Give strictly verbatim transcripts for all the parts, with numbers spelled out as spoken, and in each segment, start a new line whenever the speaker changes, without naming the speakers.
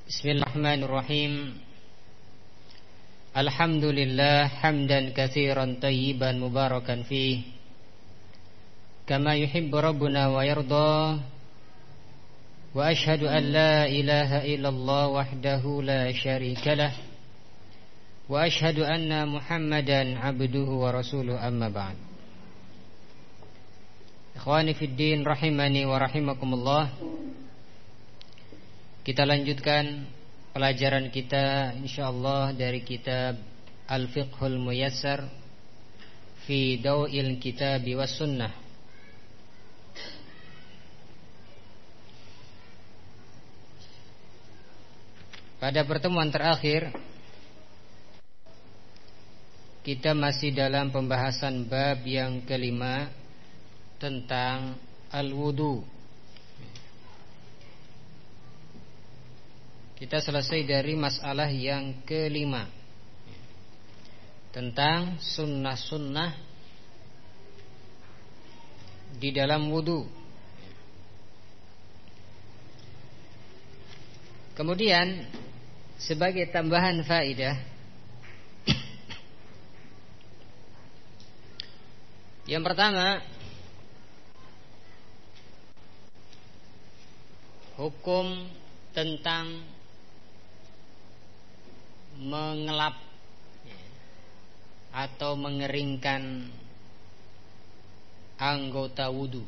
Bismillahirrahmanirrahim. Alhamdulillah hamdan katsiran tayyiban mubarakan fih kama yuhibbu rabbuna wa yarda. Wa ashhadu an la ilaha illallah wahdahu la syarikalah. Wa ashhadu anna Muhammadan abduhu wa rasuluhu, amma ba'd. Ikhwani fid din rahimani wa rahimakumullah. Kita lanjutkan pelajaran kita insyaallah dari kitab Al-Fiqhul Muyassar fi Daw'il Kitab was Sunnah. Pada pertemuan terakhir kita masih dalam pembahasan bab yang kelima tentang al-wudu. Kita selesai dari masalah yang kelima tentang sunnah-sunnah di dalam wudu. Kemudian sebagai tambahan faedah, yang pertama, hukum tentang mengelap atau mengeringkan anggota wudu.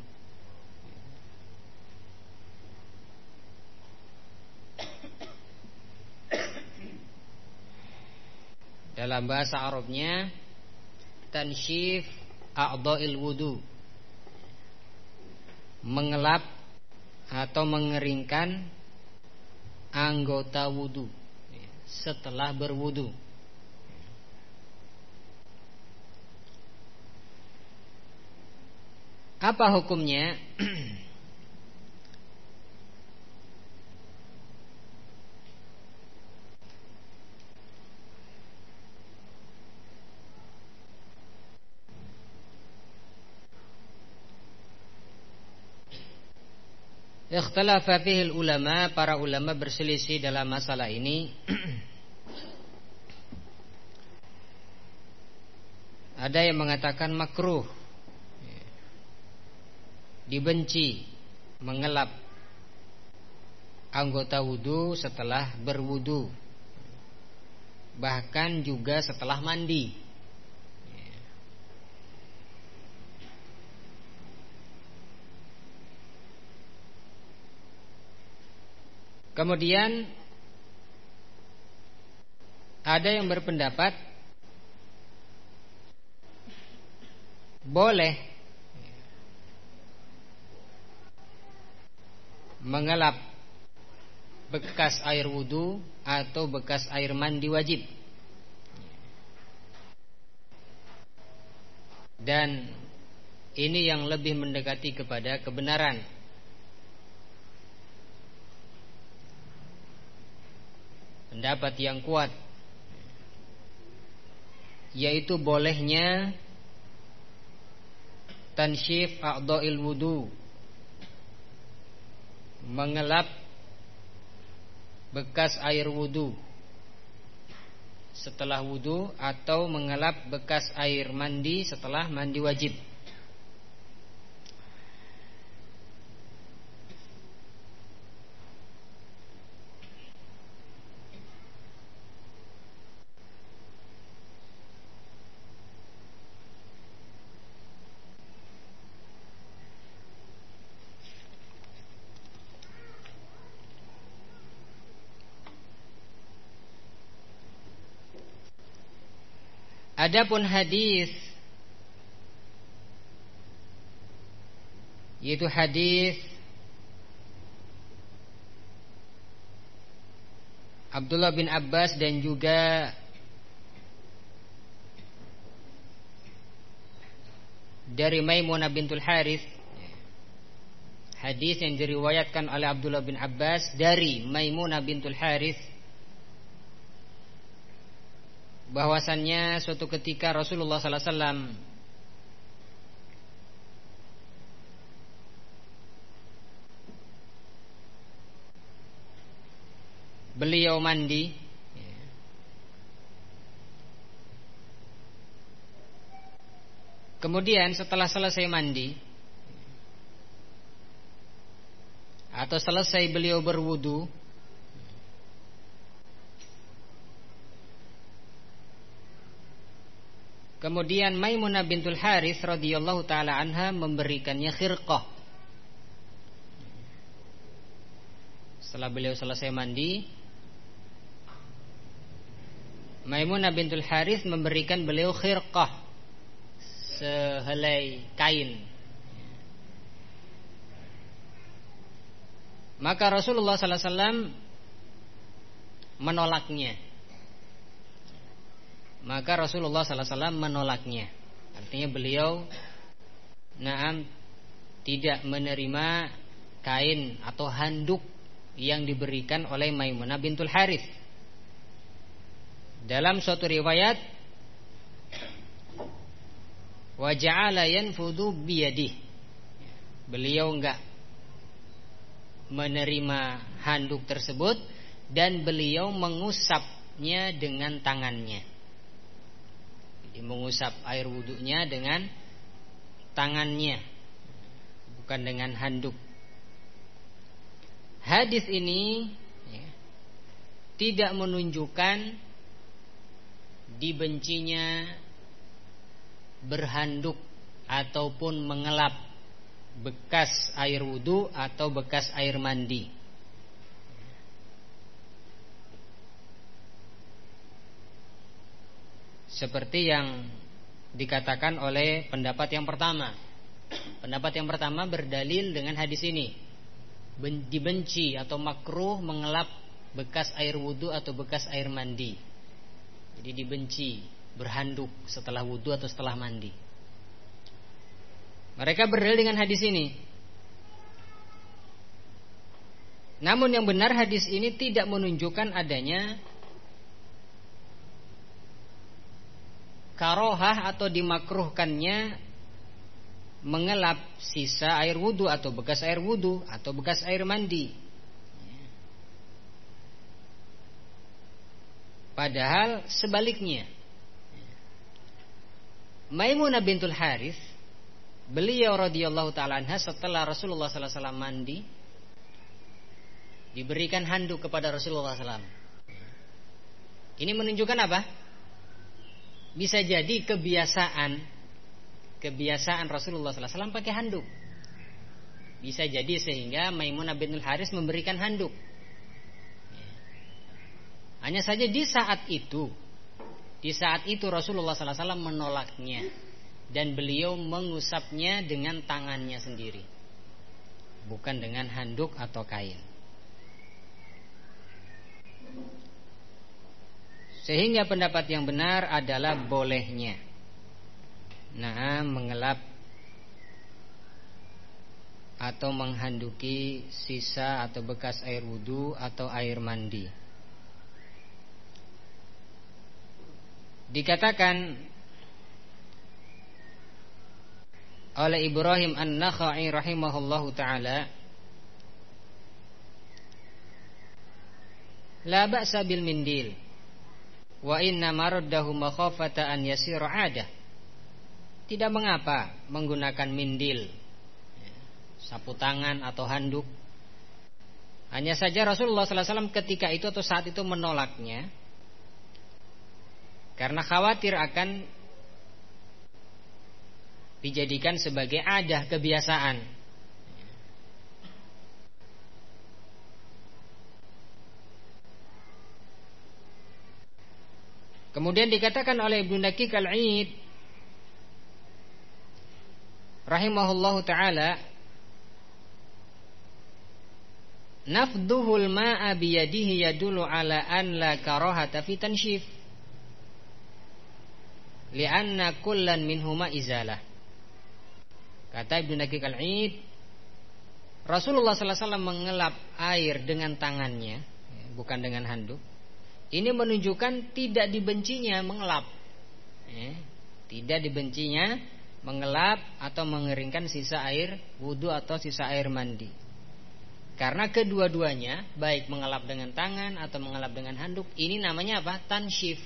Dalam bahasa Arabnya tansyif a'dha'il wudu, mengelap atau mengeringkan anggota wudu setelah berwudu. Apa hukumnya? Ikhtalafa fihi ulama, para ulama berselisih dalam masalah ini. Ada yang mengatakan makruh, dibenci mengelap anggota wudu setelah berwudu, bahkan juga setelah mandi. Kemudian ada yang berpendapat boleh mengelap bekas air wudu atau bekas air mandi wajib, dan ini yang lebih mendekati kepada kebenaran. Pendapat yang kuat yaitu bolehnya tansyif a'dha'il wudu, mengelap bekas air wudu setelah wudu atau mengelap bekas air mandi setelah mandi wajib. Adapun hadis, yaitu hadis Abdullah bin Abbas dan juga dari Maimunah bintul Harith, hadis yang diriwayatkan oleh Abdullah bin Abbas dari Maimunah bintul Harith, bahwasannya suatu ketika Rasulullah sallallahu alaihi wasallam beliau mandi, kemudian setelah selesai mandi atau selesai beliau berwudu, kemudian Maimunah bintul Harits radhiyallahu taala anha memberikannya khirqah. Setelah beliau selesai mandi, Maimunah bintul Harits memberikan beliau khirqah, sehelai kain. Maka Rasulullah sallallahu alaihi wasallam menolaknya. Maka Rasulullah sallallahu alaihi wasallam menolaknya. Artinya beliau na'am tidak menerima kain atau handuk yang diberikan oleh Maimunah bintul Harits. Dalam suatu riwayat, wa ja'ala yanfudu biyadihi, beliau enggak menerima handuk tersebut dan beliau mengusapnya dengan tangannya. Jadi mengusap air wudunya dengan tangannya, bukan dengan handuk. Hadis ini ya, tidak menunjukkan dibencinya berhanduk ataupun mengelap bekas air wudu atau bekas air mandi. Seperti yang dikatakan oleh pendapat yang pertama. Pendapat yang pertama berdalil dengan hadis ini. Dibenci atau makruh mengelap bekas air wudu atau bekas air mandi. Jadi dibenci berhanduk setelah wudu atau setelah mandi. Mereka berdalil dengan hadis ini. Namun yang benar hadis ini tidak menunjukkan adanya karohah atau dimakruhkannya mengelap sisa air wudu atau bekas air wudu atau bekas air mandi. Padahal sebaliknya, Maimunah bintul Harits, beliau radhiyallahu taala anha setelah Rasulullah sallallahu alaihi wasallam mandi, diberikan handuk kepada Rasulullah sallallahu alaihi wasallam. Ini menunjukkan apa? Bisa jadi kebiasaan Kebiasaan Rasulullah sallallahu alaihi wasallam pakai handuk. Bisa jadi sehingga Maimunah bintul Harits memberikan handuk. Hanya saja di saat itu, di saat itu Rasulullah sallallahu alaihi wasallam menolaknya dan beliau mengusapnya dengan tangannya sendiri, bukan dengan handuk atau kain. Sehingga pendapat yang benar adalah bolehnya nah mengelap atau menghanduki sisa atau bekas air wudu atau air mandi. Dikatakan oleh Ibrahim An-Nakha'i rahimahullahu ta'ala, la ba'sa bil mindil wa inna maraddahu makhafata an yasira 'adah. Tidak mengapa menggunakan mindil, sapu tangan atau handuk. Hanya saja Rasulullah sallallahu alaihi wasallam ketika itu atau saat itu menolaknya karena khawatir akan dijadikan sebagai adah, kebiasaan. Kemudian dikatakan oleh Ibnu Daqiq Al-Aid rahimahullahu ta'ala, nafduhul ma'a biyadihi yadulu ala an la karahata fi tanshif li'anna kullan minhuma izalah. Kata Ibnu Daqiq Al-Aid, Rasulullah sallallahu alaihi wasallam mengelap air dengan tangannya, bukan dengan handuk. Ini menunjukkan tidak dibencinya mengelap, tidak dibencinya mengelap atau mengeringkan sisa air wudu atau sisa air mandi. Karena kedua-duanya, baik mengelap dengan tangan atau mengelap dengan handuk, ini namanya apa? Tanshif.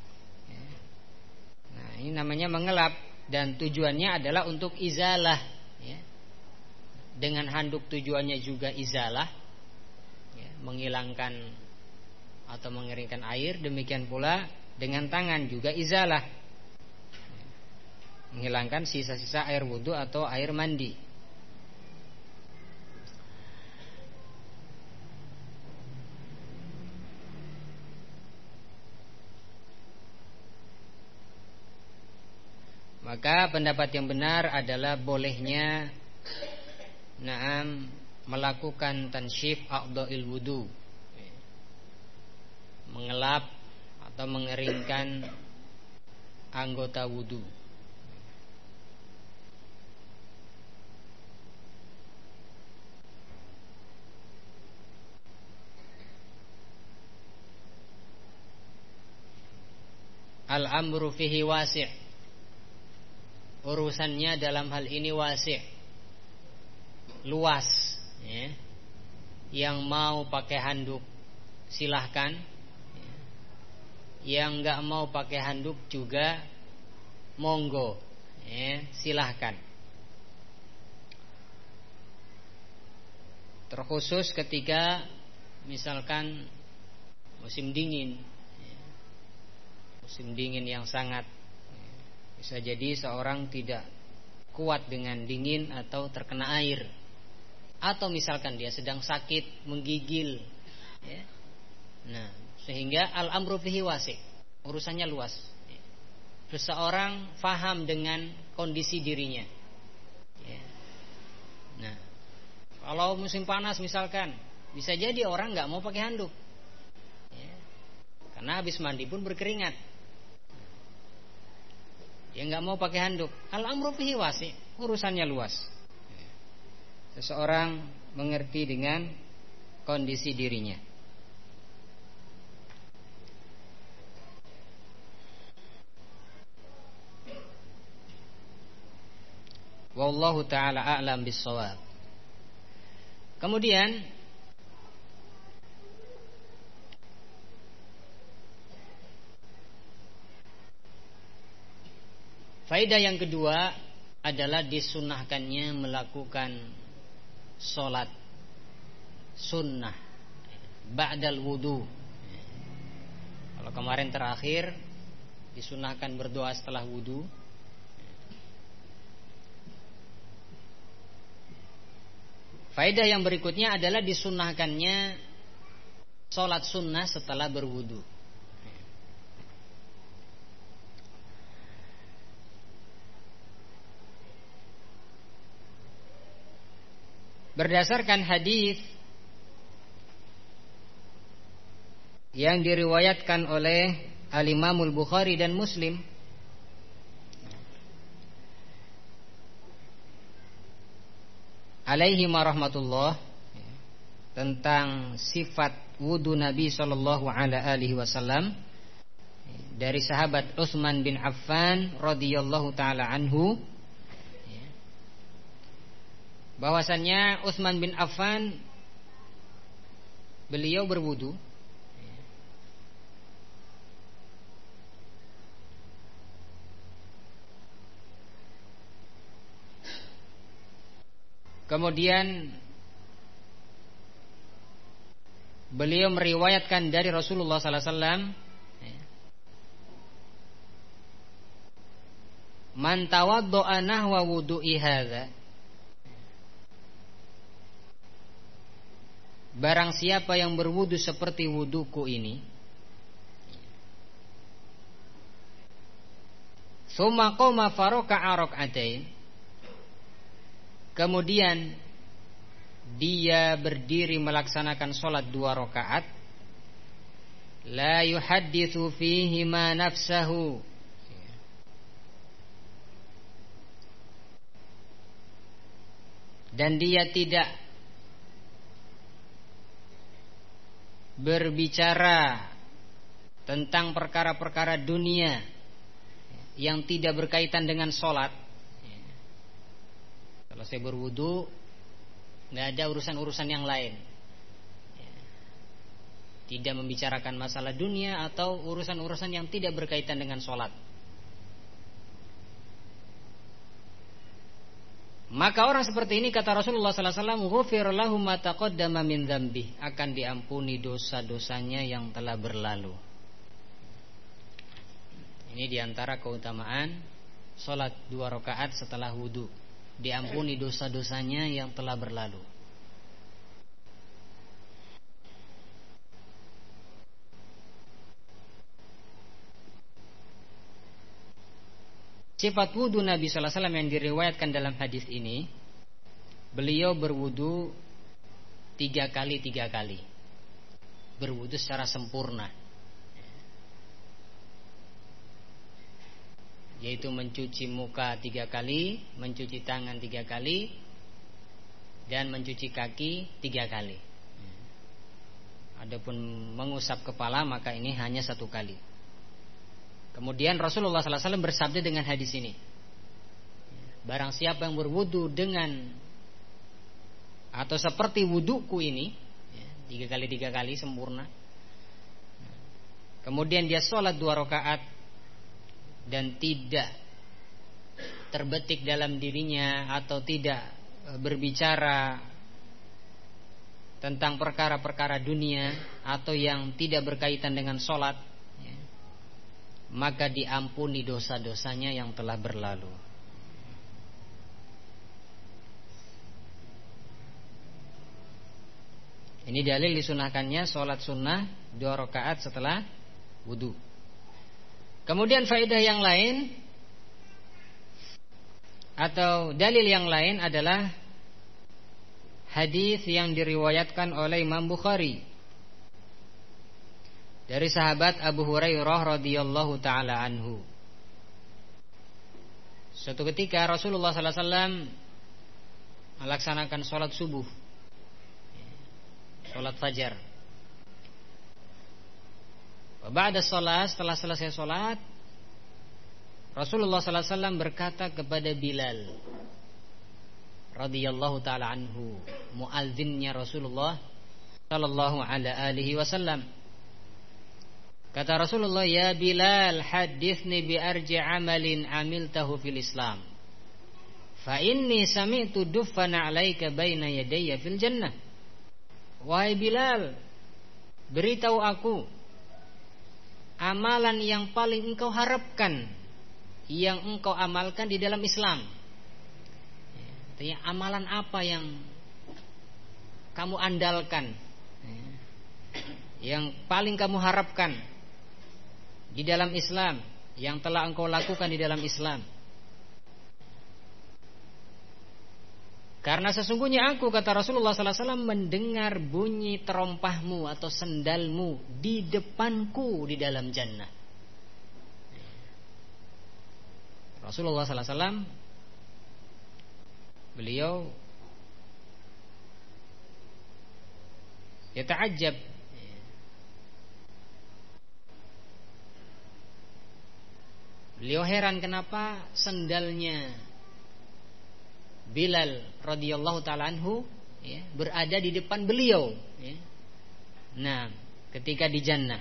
Nah, ini namanya mengelap, dan tujuannya adalah untuk izalah. Ya. Dengan handuk tujuannya juga izalah, ya, menghilangkan atau mengeringkan air. Demikian pula dengan tangan juga izalah, menghilangkan sisa-sisa air wudhu atau air mandi. Maka pendapat yang benar adalah bolehnya Naam melakukan tanshif a'dha'il wudu, mengelap atau mengeringkan anggota wudu. Al-amru fihi wasi'. Urusannya dalam hal ini wasi', luas, ya. Yang mau pakai handuk silahkan, ya. Yang nggak mau pakai handuk juga monggo, ya, silahkan. Terkhusus ketika misalkan musim dingin, ya. Musim dingin yang sangat, bisa jadi seorang tidak kuat dengan dingin atau terkena air, atau misalkan dia sedang sakit, menggigil, ya. Nah, sehingga al-amru fihi wasi', urusannya luas, ya. Seseorang faham dengan kondisi dirinya, ya. Nah, kalau musim panas misalkan, bisa jadi orang nggak mau pakai handuk, ya. Karena habis mandi pun berkeringat, dia nggak mau pakai handuk. Al-amru fihi wasi', urusannya luas. Seseorang mengerti dengan kondisi dirinya. Wallahu ta'ala a'lam bis-shawab. Kemudian faedah yang kedua adalah disunahkannya melakukan sholat sunnah ba'dal wudu. Kalau kemarin terakhir disunahkan berdoa setelah wudu, faedah yang berikutnya adalah disunahkannya sholat sunnah setelah berwudu. Berdasarkan hadis yang diriwayatkan oleh Al-Imamul Bukhari dan Muslim, alaihi warahmatullah, tentang sifat wudu Nabi sallallahu alaihi wasallam dari sahabat Utsman bin Affan radhiyallahu taala anhu, bahwasannya Utsman bin Affan beliau berwudu kemudian beliau meriwayatkan dari Rasulullah sallallahu alaihi wasallam, man tawaddo'a nahwa wudu'i hadza, barang siapa yang berwudu seperti wuduku ini, summa qoma faraka'a rak'atain, kemudian dia berdiri melaksanakan sholat dua rakaat, la yuhadditsu fihi ma nafsahu, dan dia tidak berbicara tentang perkara-perkara dunia yang tidak berkaitan dengan sholat. Kalau saya berwudu, nggak ada urusan-urusan yang lain. Tidak membicarakan masalah dunia atau urusan-urusan yang tidak berkaitan dengan sholat. Maka orang seperti ini, kata Rasulullah sallallahu alaihi wasallam, ghufir lahu ma taqaddama min dzambi, akan diampuni dosa-dosanya yang telah berlalu. Ini diantara keutamaan sholat dua rakaat setelah wudu, diampuni dosa-dosanya yang telah berlalu. Sifat wudu Nabi sallallahu alaihi wasallam yang diriwayatkan dalam hadis ini, beliau berwudu tiga kali tiga kali, berwudu secara sempurna, yaitu mencuci muka tiga kali, mencuci tangan tiga kali, dan mencuci kaki tiga kali. Adapun mengusap kepala maka ini hanya satu kali. Kemudian Rasulullah sallallahu alaihi wasallam bersabda dengan hadis ini, barang siapa yang berwudu dengan atau seperti wuduku ini, tiga kali tiga kali sempurna, kemudian dia sholat dua rakaat dan tidak terbetik dalam dirinya atau tidak berbicara tentang perkara-perkara dunia atau yang tidak berkaitan dengan sholat, maka diampuni dosa-dosanya yang telah berlalu. Ini dalil disunahkannya sholat sunnah dua rakaat setelah wudu. Kemudian faedah yang lain atau dalil yang lain adalah hadis yang diriwayatkan oleh Imam Bukhari dari sahabat Abu Hurairah radhiyallahu taala anhu. Suatu ketika Rasulullah sallallahu alaihi wasallam melaksanakan sholat subuh, sholat fajar. Ba'da sholat, setelah selesai sholat, Rasulullah sallallahu alaihi wasallam berkata kepada Bilal radhiyallahu taala anhu, muadzinnya Rasulullah sallallahu alaihi wasallam. Kata Rasulullah, ya Bilal, hadithni bi arji amalin amiltahu fil Islam, fa inni sami'tu duffana alaika baina yadayya fil jannah. Wahai Bilal, beritahu aku amalan yang paling engkau harapkan, yang engkau amalkan di dalam Islam. Artinya amalan apa yang kamu andalkan, yang paling kamu harapkan di dalam Islam, yang telah engkau lakukan di dalam Islam. Karena sesungguhnya aku, kata Rasulullah sallallahu alaihi wasallam, mendengar bunyi terompahmu atau sendalmu di depanku di dalam jannah. Rasulullah sallallahu alaihi wasallam, beliau ya ta'ajjab, beliau heran kenapa sendalnya Bilal radhiyallahu taala anhu ya, berada di depan beliau ya. Nah, ketika di jannah.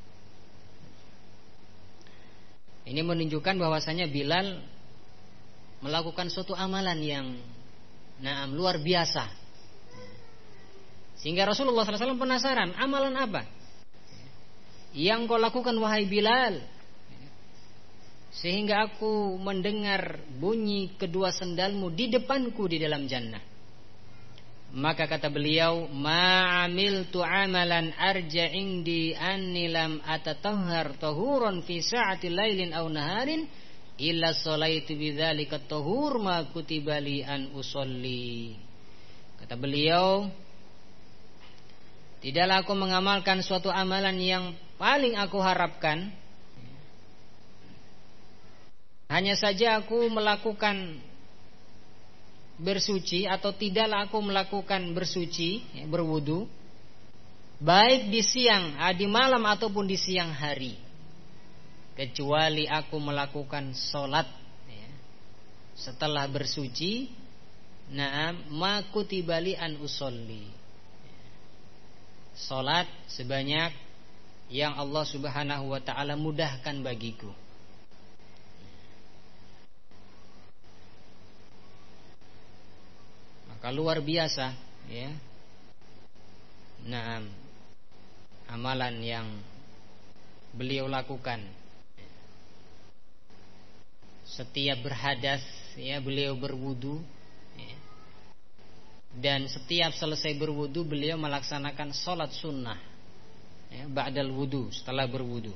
Ini menunjukkan bahwasanya Bilal melakukan suatu amalan yang nah, luar biasa. Sehingga Rasulullah sallallahu alaihi wasallam penasaran, amalan apa yang kau lakukan wahai Bilal, sehingga aku mendengar bunyi kedua sendalmu di depanku di dalam jannah. Maka kata beliau, ma'amiltu amalan arja indi anni lam atatahhar tahuran fi sa'ati lailin aw naharin illa sholaitu bidzalika tahur ma kutiba li an usolli. Kata beliau, tidaklah aku mengamalkan suatu amalan yang paling aku harapkan, hanya saja aku melakukan bersuci atau tidaklah aku melakukan bersuci, berwudu, baik di siang, di malam ataupun di siang hari, kecuali aku melakukan sholat ya, setelah bersuci Naam, ma kutiba li an usolli. Salat sebanyak yang Allah Subhanahu wa taala mudahkan bagiku. Maka luar biasa, ya. Naam, amalan yang beliau lakukan. Setiap berhadas, ya, beliau berwudu, ya. Dan setiap selesai berwudu beliau melaksanakan sholat sunnah, ya, ba'dal wudu, setelah berwudu.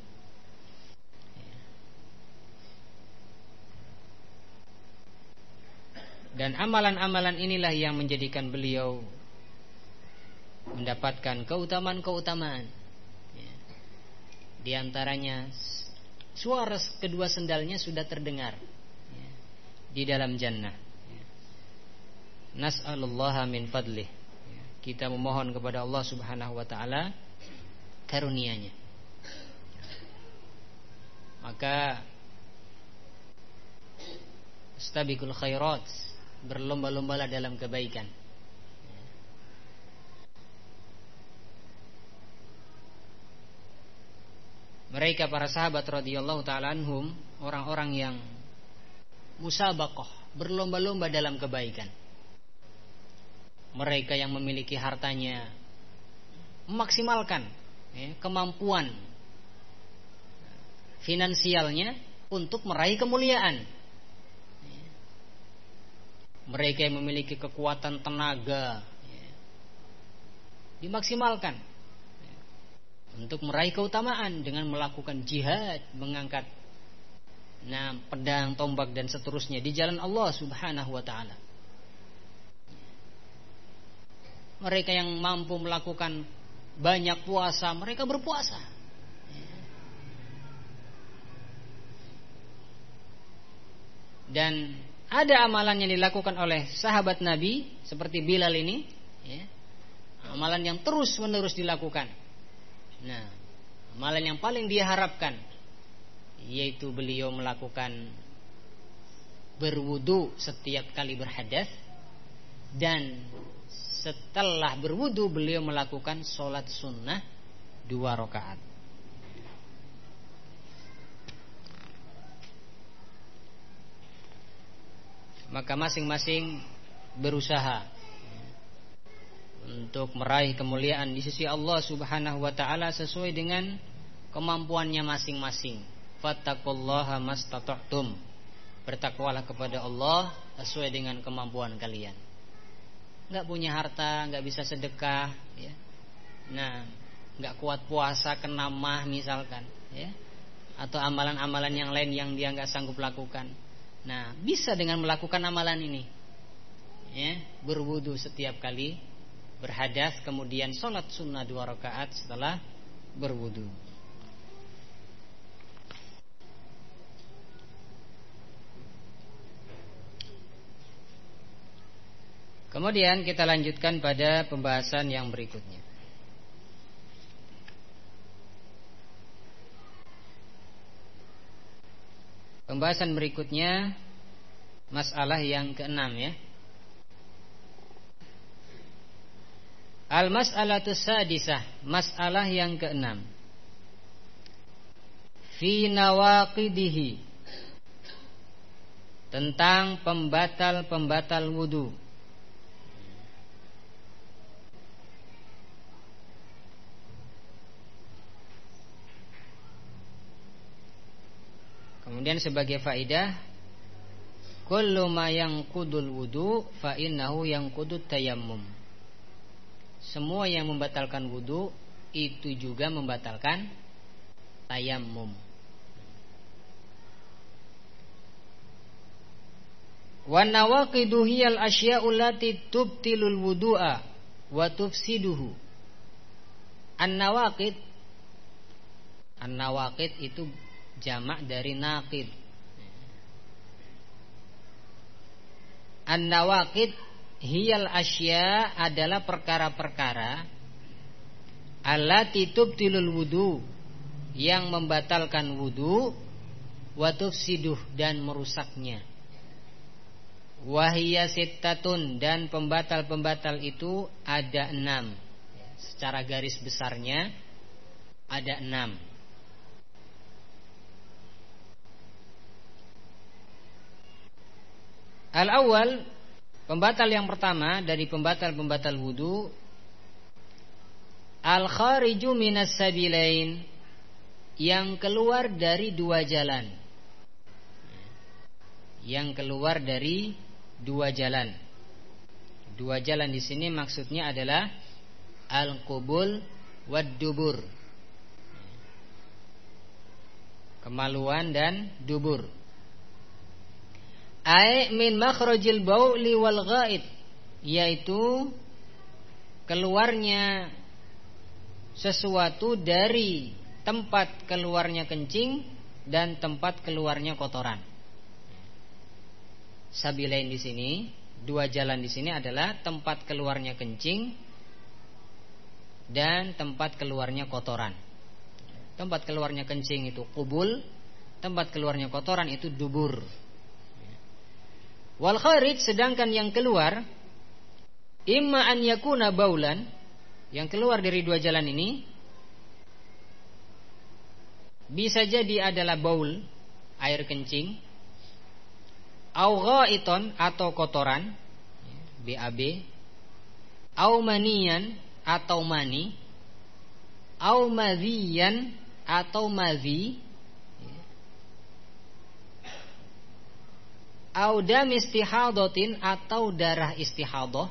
Dan amalan-amalan inilah yang menjadikan beliau mendapatkan keutamaan-keutamaan, ya. Di antaranya suara kedua sendalnya sudah terdengar, ya, di dalam jannah, ya. Nas'alullaha min fadlih, ya. Kita memohon kepada Allah Subhanahu wa taala karunia-Nya. Maka istabiqul khairat, berlomba-lombalah dalam kebaikan. Mereka para sahabat radhiyallahu ta'ala anhum, orang-orang yang musabaqah, berlomba-lomba dalam kebaikan. Mereka yang memiliki hartanya memaksimalkan, ya, kemampuan finansialnya untuk meraih kemuliaan. Mereka yang memiliki kekuatan tenaga, ya, dimaksimalkan, ya, untuk meraih keutamaan dengan melakukan jihad, mengangkat nah, pedang, tombak dan seterusnya di jalan Allah Subhanahu wa taala. Mereka yang mampu melakukan banyak puasa, mereka berpuasa. Dan ada amalan yang dilakukan oleh sahabat Nabi seperti Bilal ini, ya, amalan yang terus menerus dilakukan. Nah, amalan yang paling dia harapkan yaitu beliau melakukan berwudu setiap kali berhadas, dan setelah berwudu beliau melakukan sholat sunnah dua rakaat. Maka masing-masing berusaha untuk meraih kemuliaan di sisi Allah Subhanahu wa taala sesuai dengan kemampuannya masing-masing. Fattaqullaha mastata'tum. Bertakwalah kepada Allah sesuai dengan kemampuan kalian. Enggak punya harta, enggak bisa sedekah, ya. Nah, enggak kuat puasa, kena mah misalkan, ya. Atau amalan-amalan yang lain yang dia enggak sanggup lakukan. Nah, bisa dengan melakukan amalan ini, ya, berwudu setiap kali berhadas, kemudian sholat sunnah dua rakaat setelah berwudu. Kemudian kita lanjutkan pada pembahasan yang berikutnya. Pembahasan berikutnya masalah yang keenam, ya. Al-mas'alatus sadisah, masalah yang keenam. Fi nawaqidihi, tentang pembatal-pembatal wudu. Kemudian sebagai faidah, kullu ma yanqudul wudu fa innahu yanqudut tayammum. Semua yang membatalkan wudu itu juga membatalkan tayammum. Wa nawaqidu hiyal asya'u allati tubtilul wudu'a wa tufsiduhu. An-nawaqid, An-nawaqid itu jamak dari naqid. An-nawaqid hiyal asya adalah perkara-perkara allati tubtilul wudu, yang membatalkan wudu, wa tufsiduh, dan merusaknya. Wahiyya sittatun, dan pembatal-pembatal itu ada enam. Secara garis besarnya ada enam. Al-awwal, pembatal yang pertama dari pembatal-pembatal wudu, al-khariju minas sabilain, yang keluar dari dua jalan. Yang keluar dari dua jalan. Dua jalan di sini maksudnya adalah al-qubul wad dubur. Kemaluan dan dubur. Ai min makhrajil bauli wal ghaid, yaitu keluarnya sesuatu dari tempat keluarnya kencing dan tempat keluarnya kotoran. Sabilain di sini, dua jalan di sini adalah tempat keluarnya kencing dan tempat keluarnya kotoran. Tempat keluarnya kencing itu qubul, tempat keluarnya kotoran itu dubur. Wal kharij, sedangkan yang keluar imma an yakuna baulan, yang keluar dari dua jalan ini bisa jadi adalah baul, air kencing, au ghaiton, atau kotoran, B A B, au maniyan, atau mani, au madhiyan, atau madhi, au dam istihadatin, atau darah istihadah.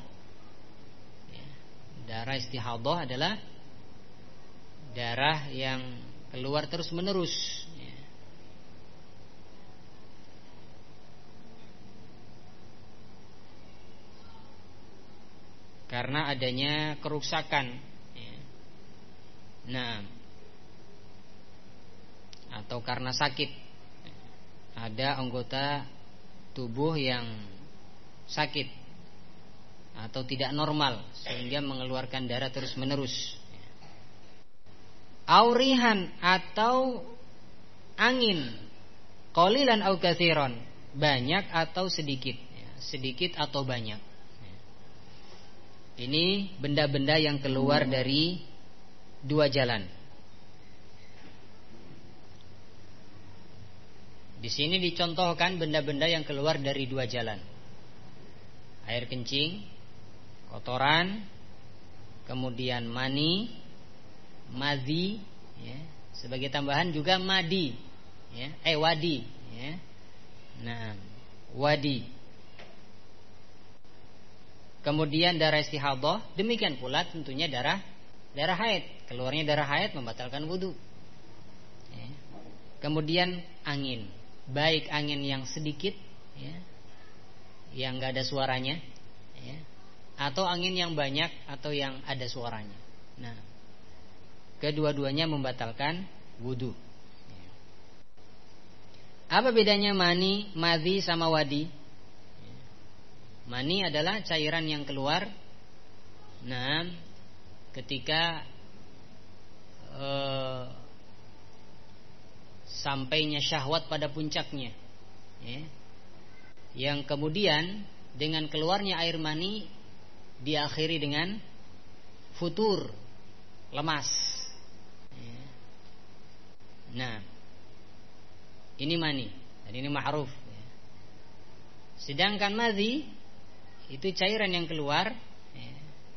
Darah istihadah adalah darah yang keluar terus menerus. Karena adanya kerusakan. Nah, atau karena sakit. Ada anggota tubuh yang sakit atau tidak normal sehingga mengeluarkan darah terus menerus. Aurihan, atau angin, qalilan au katsiran, banyak atau sedikit, sedikit atau banyak. Ini benda-benda yang keluar dari dua jalan. Di sini dicontohkan benda-benda yang keluar dari dua jalan. Air kencing, kotoran, kemudian mani, madhi, ya. Sebagai tambahan juga madi, ya. Eh wadi, ya. Nah, wadi. Kemudian darah istihadah, demikian pula tentunya darah darah haid. Keluarnya darah haid membatalkan wudu. Ya. Kemudian angin, baik angin yang sedikit, ya, yang nggak ada suaranya, ya, atau angin yang banyak atau yang ada suaranya. Nah, kedua-duanya membatalkan wudu. Apa bedanya mani, madhi sama wadi? Mani adalah cairan yang keluar, nah, ketika eh, sampainya syahwat pada puncaknya, ya, yang kemudian dengan keluarnya air mani diakhiri dengan futur, lemas, ya. Nah, ini mani dan ini ma'ruf, ya. Sedangkan madhi itu cairan yang keluar, ya,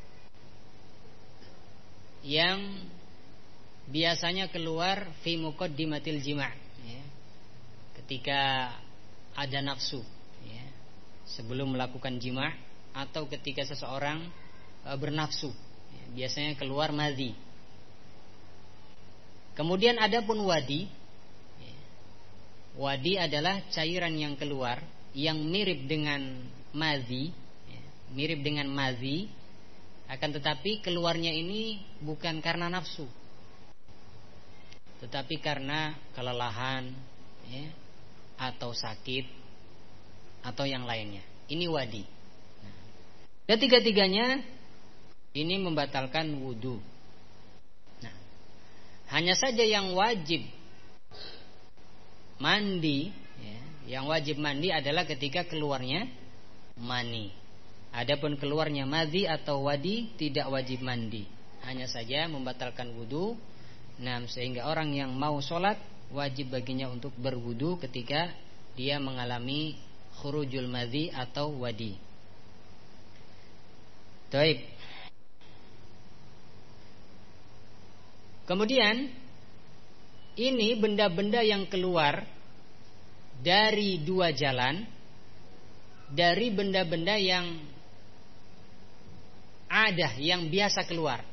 yang biasanya keluar fi muqaddimatil jima', ya, ketika ada nafsu, ya, sebelum melakukan jima' atau ketika seseorang e, bernafsu, ya, biasanya keluar madhi. Kemudian adapun wadi, ya, wadi adalah cairan yang keluar yang mirip dengan madhi, ya, mirip dengan madhi, akan tetapi keluarnya ini bukan karena nafsu, tetapi karena kelelahan, ya, atau sakit atau yang lainnya. Ini wadi. Nah, ketiga-tiganya ini membatalkan wudu. Nah, hanya saja yang wajib mandi, ya, yang wajib mandi adalah ketika keluarnya mani. Adapun keluarnya madhi atau wadi tidak wajib mandi, hanya saja membatalkan wudu. Nah, sehingga orang yang mau sholat wajib baginya untuk berwudu ketika dia mengalami khurujul madhi atau wadi. Baik. Kemudian ini benda-benda yang keluar dari dua jalan, dari benda-benda yang ada, yang biasa keluar,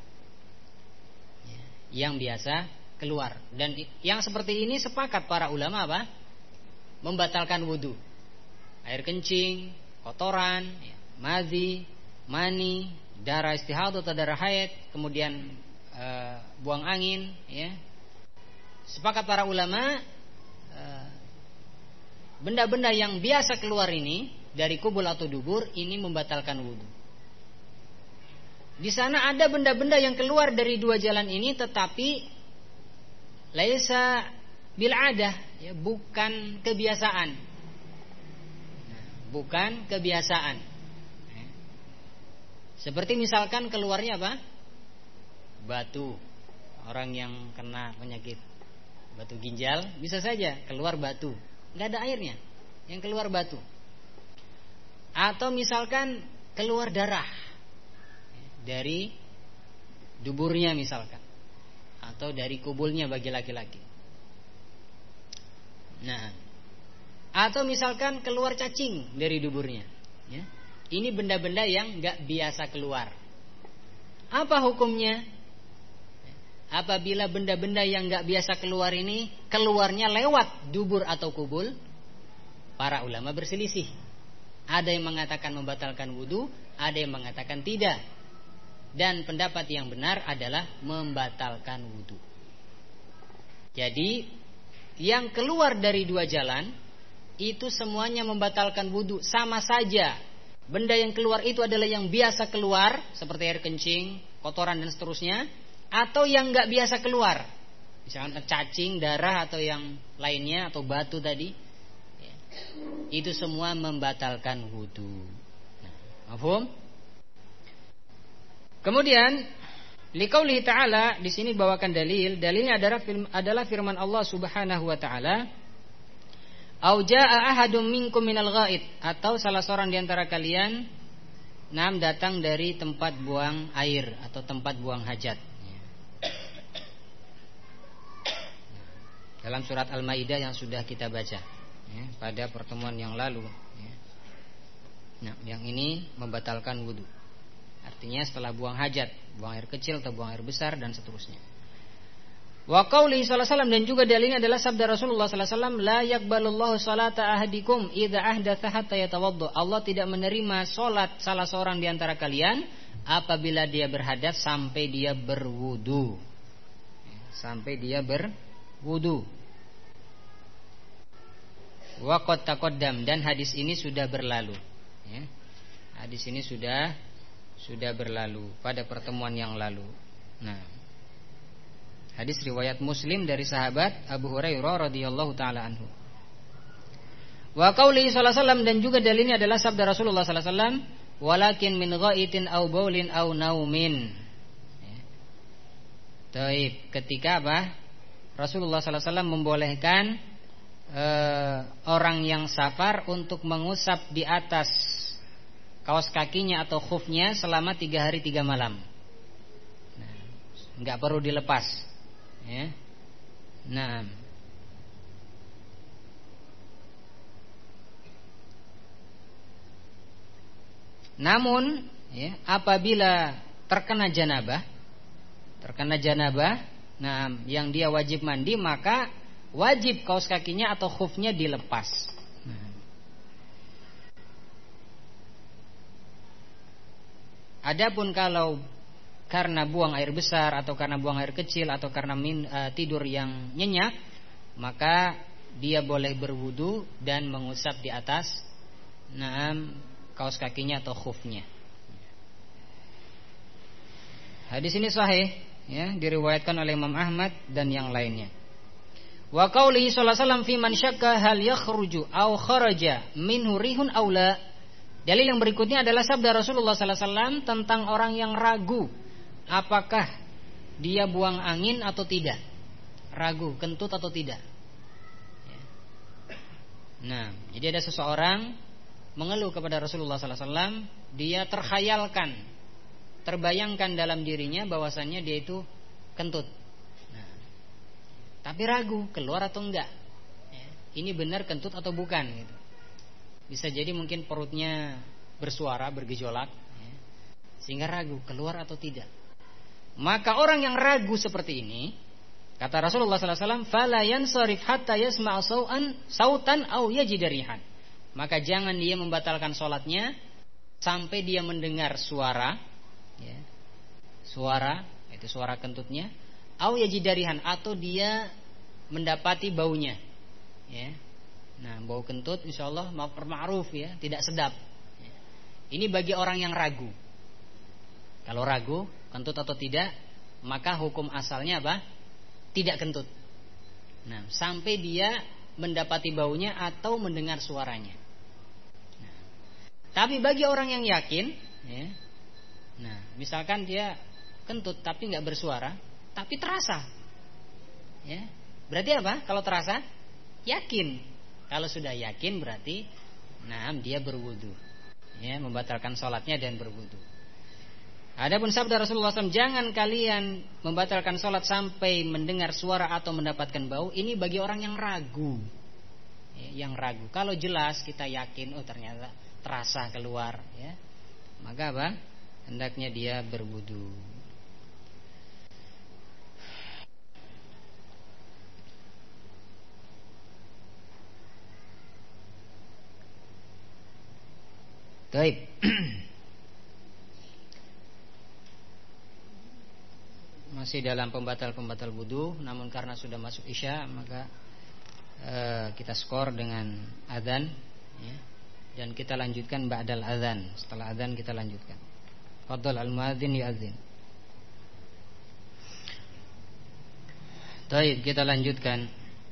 yang biasa keluar. Dan yang seperti ini sepakat para ulama apa? Membatalkan wudu. Air kencing, kotoran, madhi, mani, darah istihadah atau darah haid, kemudian e, buang angin, ya. Sepakat para ulama e, benda-benda yang biasa keluar ini dari kubul atau dubur ini membatalkan wudu. Di sana ada benda-benda yang keluar dari dua jalan ini, tetapi laisa bil adah, ya, bukan kebiasaan, nah, bukan kebiasaan. Seperti misalkan keluarnya apa? Batu. Orang yang kena penyakit batu ginjal bisa saja keluar batu, nggak ada airnya, yang keluar batu. Atau misalkan keluar darah dari duburnya misalkan, atau dari kubulnya bagi laki-laki. Nah, atau misalkan keluar cacing dari duburnya, ya. Ini benda-benda yang nggak biasa keluar. Apa hukumnya? Apabila benda-benda yang nggak biasa keluar ini keluarnya lewat dubur atau kubul, para ulama berselisih. Ada yang mengatakan membatalkan wudu, ada yang mengatakan tidak. Dan pendapat yang benar adalah membatalkan wudu. Jadi yang keluar dari dua jalan itu semuanya membatalkan wudu, sama saja. Benda yang keluar itu adalah yang biasa keluar, seperti air kencing, kotoran dan seterusnya, atau yang nggak biasa keluar, misalnya cacing, darah atau yang lainnya, atau batu tadi. Itu semua membatalkan wudu. Nah, mafhum? Kemudian liqaulihi ta'ala, di sini bawakan dalil. Dalilnya adalah adalah firman Allah Subhanahu wa taala, "Au jaa'a ahadum minkum minal ghaid," atau salah seorang di antara kalian nam datang dari tempat buang air atau tempat buang hajat. Dalam surat Al-Maidah yang sudah kita baca, ya, pada pertemuan yang lalu, ya. Nah, yang ini membatalkan wudu. Artinya setelah buang hajat, buang air kecil atau buang air besar dan seterusnya. Wa qauli sallallahu alaihi wasallam, dan juga dalilnya adalah sabda Rasulullah sallallahu alaihi wasallam, la yaqbalullahu salata ahadikum idza ahdatsa hatta yatawaddo. Allah tidak menerima salat salah seorang di antara kalian apabila dia berhadas sampai dia berwudu. Sampai dia berwudu. Wa qad taqaddam, dan hadis ini sudah berlalu, ya. Hadis ini sudah sudah berlalu pada pertemuan yang lalu. Nah, hadis riwayat Muslim dari sahabat Abu Hurairah radhiyallahu taala anhu. Wa qauli sallallahu alaihi wasallam, dan juga dalilnya adalah sabda Rasulullah sallallahu alaihi wasallam, walakin min ghaitin aw baulin aw naumin. Ya. Taib, ketika apa? Rasulullah sallallahu alaihi wasallam membolehkan eh, orang yang safar untuk mengusap di atas kaos kakinya atau khufnya selama tiga hari tiga malam. Nah, nggak perlu dilepas, ya. Nah, namun, ya, apabila terkena janabah, terkena janabah, nah, yang dia wajib mandi, maka wajib kaos kakinya atau khufnya dilepas. Adapun kalau karena buang air besar atau karena buang air kecil atau karena min, uh, tidur yang nyenyak, maka dia boleh berwudu dan mengusap di atas naam kaos kakinya atau khufnya. Hadis ini sahih, ya, diriwayatkan oleh Imam Ahmad dan yang lainnya. Wa qaulihi sallallahu alaihi wasallam fi man syakka hal yakhruju aw kharaja minhu rihun aw la. Dalil yang berikutnya adalah sabda Rasulullah sallallahu alaihi wasallam tentang orang yang ragu apakah dia buang angin atau tidak. Ragu, kentut atau tidak. Nah, jadi ada seseorang mengeluh kepada Rasulullah sallallahu alaihi wasallam, dia terkhayalkan, terbayangkan dalam dirinya bahwasannya dia itu kentut. Nah, tapi ragu keluar atau enggak. Ya, ini benar kentut atau bukan gitu. Bisa jadi mungkin perutnya bersuara, bergejolak, ya, sehingga ragu keluar atau tidak. Maka orang yang ragu seperti ini, kata Rasulullah sallallahu alaihi wasallam, "Fala yansarif hatta yasma'a sautan sautan aw yajida rihan." Maka jangan dia membatalkan sholatnya sampai dia mendengar suara, ya, suara itu suara kentutnya, aw yajida rihan, atau dia mendapati baunya, ya. Nah, bau kentut insyaallah ma'ruf, ya, tidak sedap. Ya. Ini bagi orang yang ragu. Kalau ragu kentut atau tidak, maka hukum asalnya apa? Tidak kentut. Nah, sampai dia mendapati baunya atau mendengar suaranya. Nah, tapi bagi orang yang yakin, ya, nah, misalkan dia kentut tapi nggak bersuara, tapi terasa, ya, berarti apa? Kalau terasa, yakin. Kalau sudah yakin berarti, nah, dia berwudu, ya, membatalkan sholatnya dan berwudu. Adapun sabda Rasulullah shallallahu alaihi wasallam, jangan kalian membatalkan sholat sampai mendengar suara atau mendapatkan bau. Ini bagi orang yang ragu, ya, yang ragu. Kalau jelas kita yakin, oh ternyata terasa keluar, ya, maka apa? Hendaknya dia berwudu. Baik. Masih dalam pembatal-pembatal wudu, namun karena sudah masuk isya maka uh, kita skor dengan adzan, ya, dan kita lanjutkan ba'dal adzan. Setelah adzan kita lanjutkan. Fadhal al-muadzin yu'adzin. Baik, kita lanjutkan.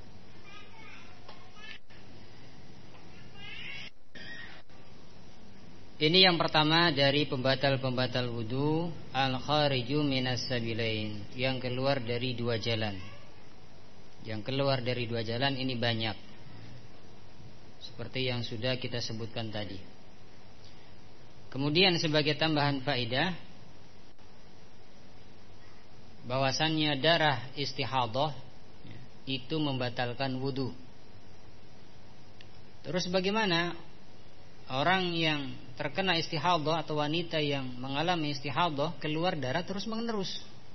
Ini yang pertama dari pembatal-pembatal wudu, al-khariju minas sabilain, yang keluar dari dua jalan. Yang keluar dari dua jalan ini banyak, seperti yang sudah kita sebutkan tadi. Kemudian sebagai tambahan faedah, bahwasannya darah istihadah itu membatalkan wudu. Terus bagaimana orang yang terkena istihadah atau wanita yang mengalami istihadah keluar darah terus menerus?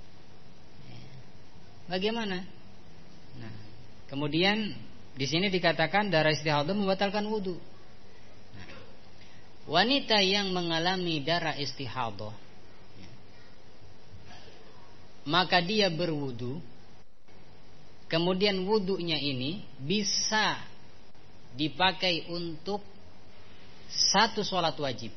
Bagaimana? Nah, kemudian di sini dikatakan darah istihadah membatalkan wudu. Nah, wanita yang mengalami darah istihadah, maka dia berwudu. Kemudian wudunya ini bisa dipakai untuk satu sholat wajib,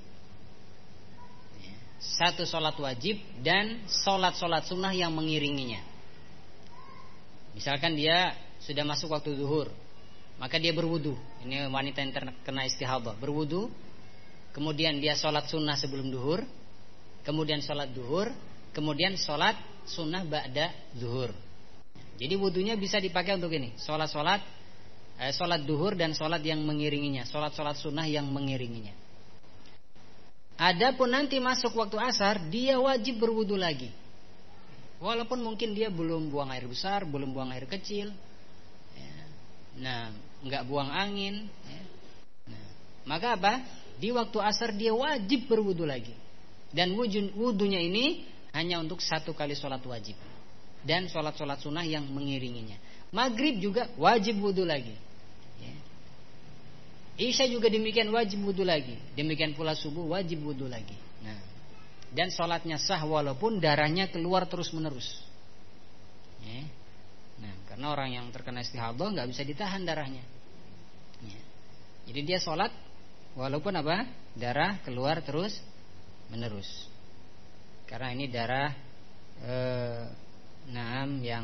satu sholat wajib dan sholat-sholat sunnah yang mengiringinya. Misalkan dia sudah masuk waktu zuhur, maka dia berwudu. Ini wanita yang terkena istihadah, berwudu. Kemudian dia sholat sunnah sebelum zuhur, kemudian sholat zuhur, kemudian sholat sunnah ba'da zuhur. Jadi wudunya bisa dipakai untuk ini, sholat-sholat Eh, sholat duhur dan sholat yang mengiringinya, sholat-sholat sunnah yang mengiringinya. Adapun nanti masuk waktu asar, dia wajib berwudu lagi. Walaupun mungkin dia belum buang air besar, belum buang air kecil, ya. Nah, nggak buang angin, ya. Nah, maka apa? Di waktu asar dia wajib berwudu lagi. Dan wudunya ini hanya untuk satu kali sholat wajib dan sholat-sholat sunnah yang mengiringinya. Maghrib juga wajib wudu lagi. Isya juga demikian, wajib wudu lagi. Demikian pula subuh wajib wudu lagi. Nah, dan sholatnya sah walaupun darahnya keluar terus menerus. Ya. Nah, karena orang yang terkena istihadah nggak bisa ditahan darahnya. Ya. Jadi dia sholat walaupun apa? Darah keluar terus menerus. Karena ini darah eh, naam yang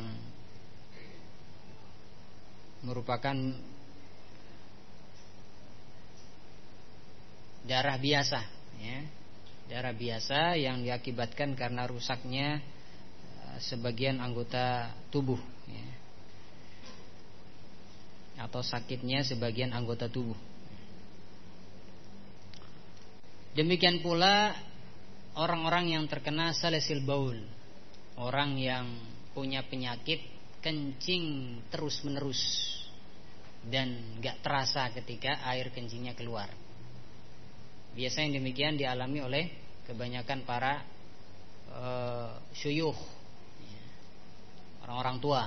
merupakan darah biasa, ya. Darah biasa yang diakibatkan karena rusaknya uh, sebagian anggota tubuh, ya. Atau sakitnya sebagian anggota tubuh. Demikian pula orang-orang yang terkena salisil baul, orang yang punya penyakit kencing terus-menerus dan gak terasa ketika air kencingnya keluar. Biasanya yang demikian dialami oleh kebanyakan para uh, syuyukh, orang-orang tua.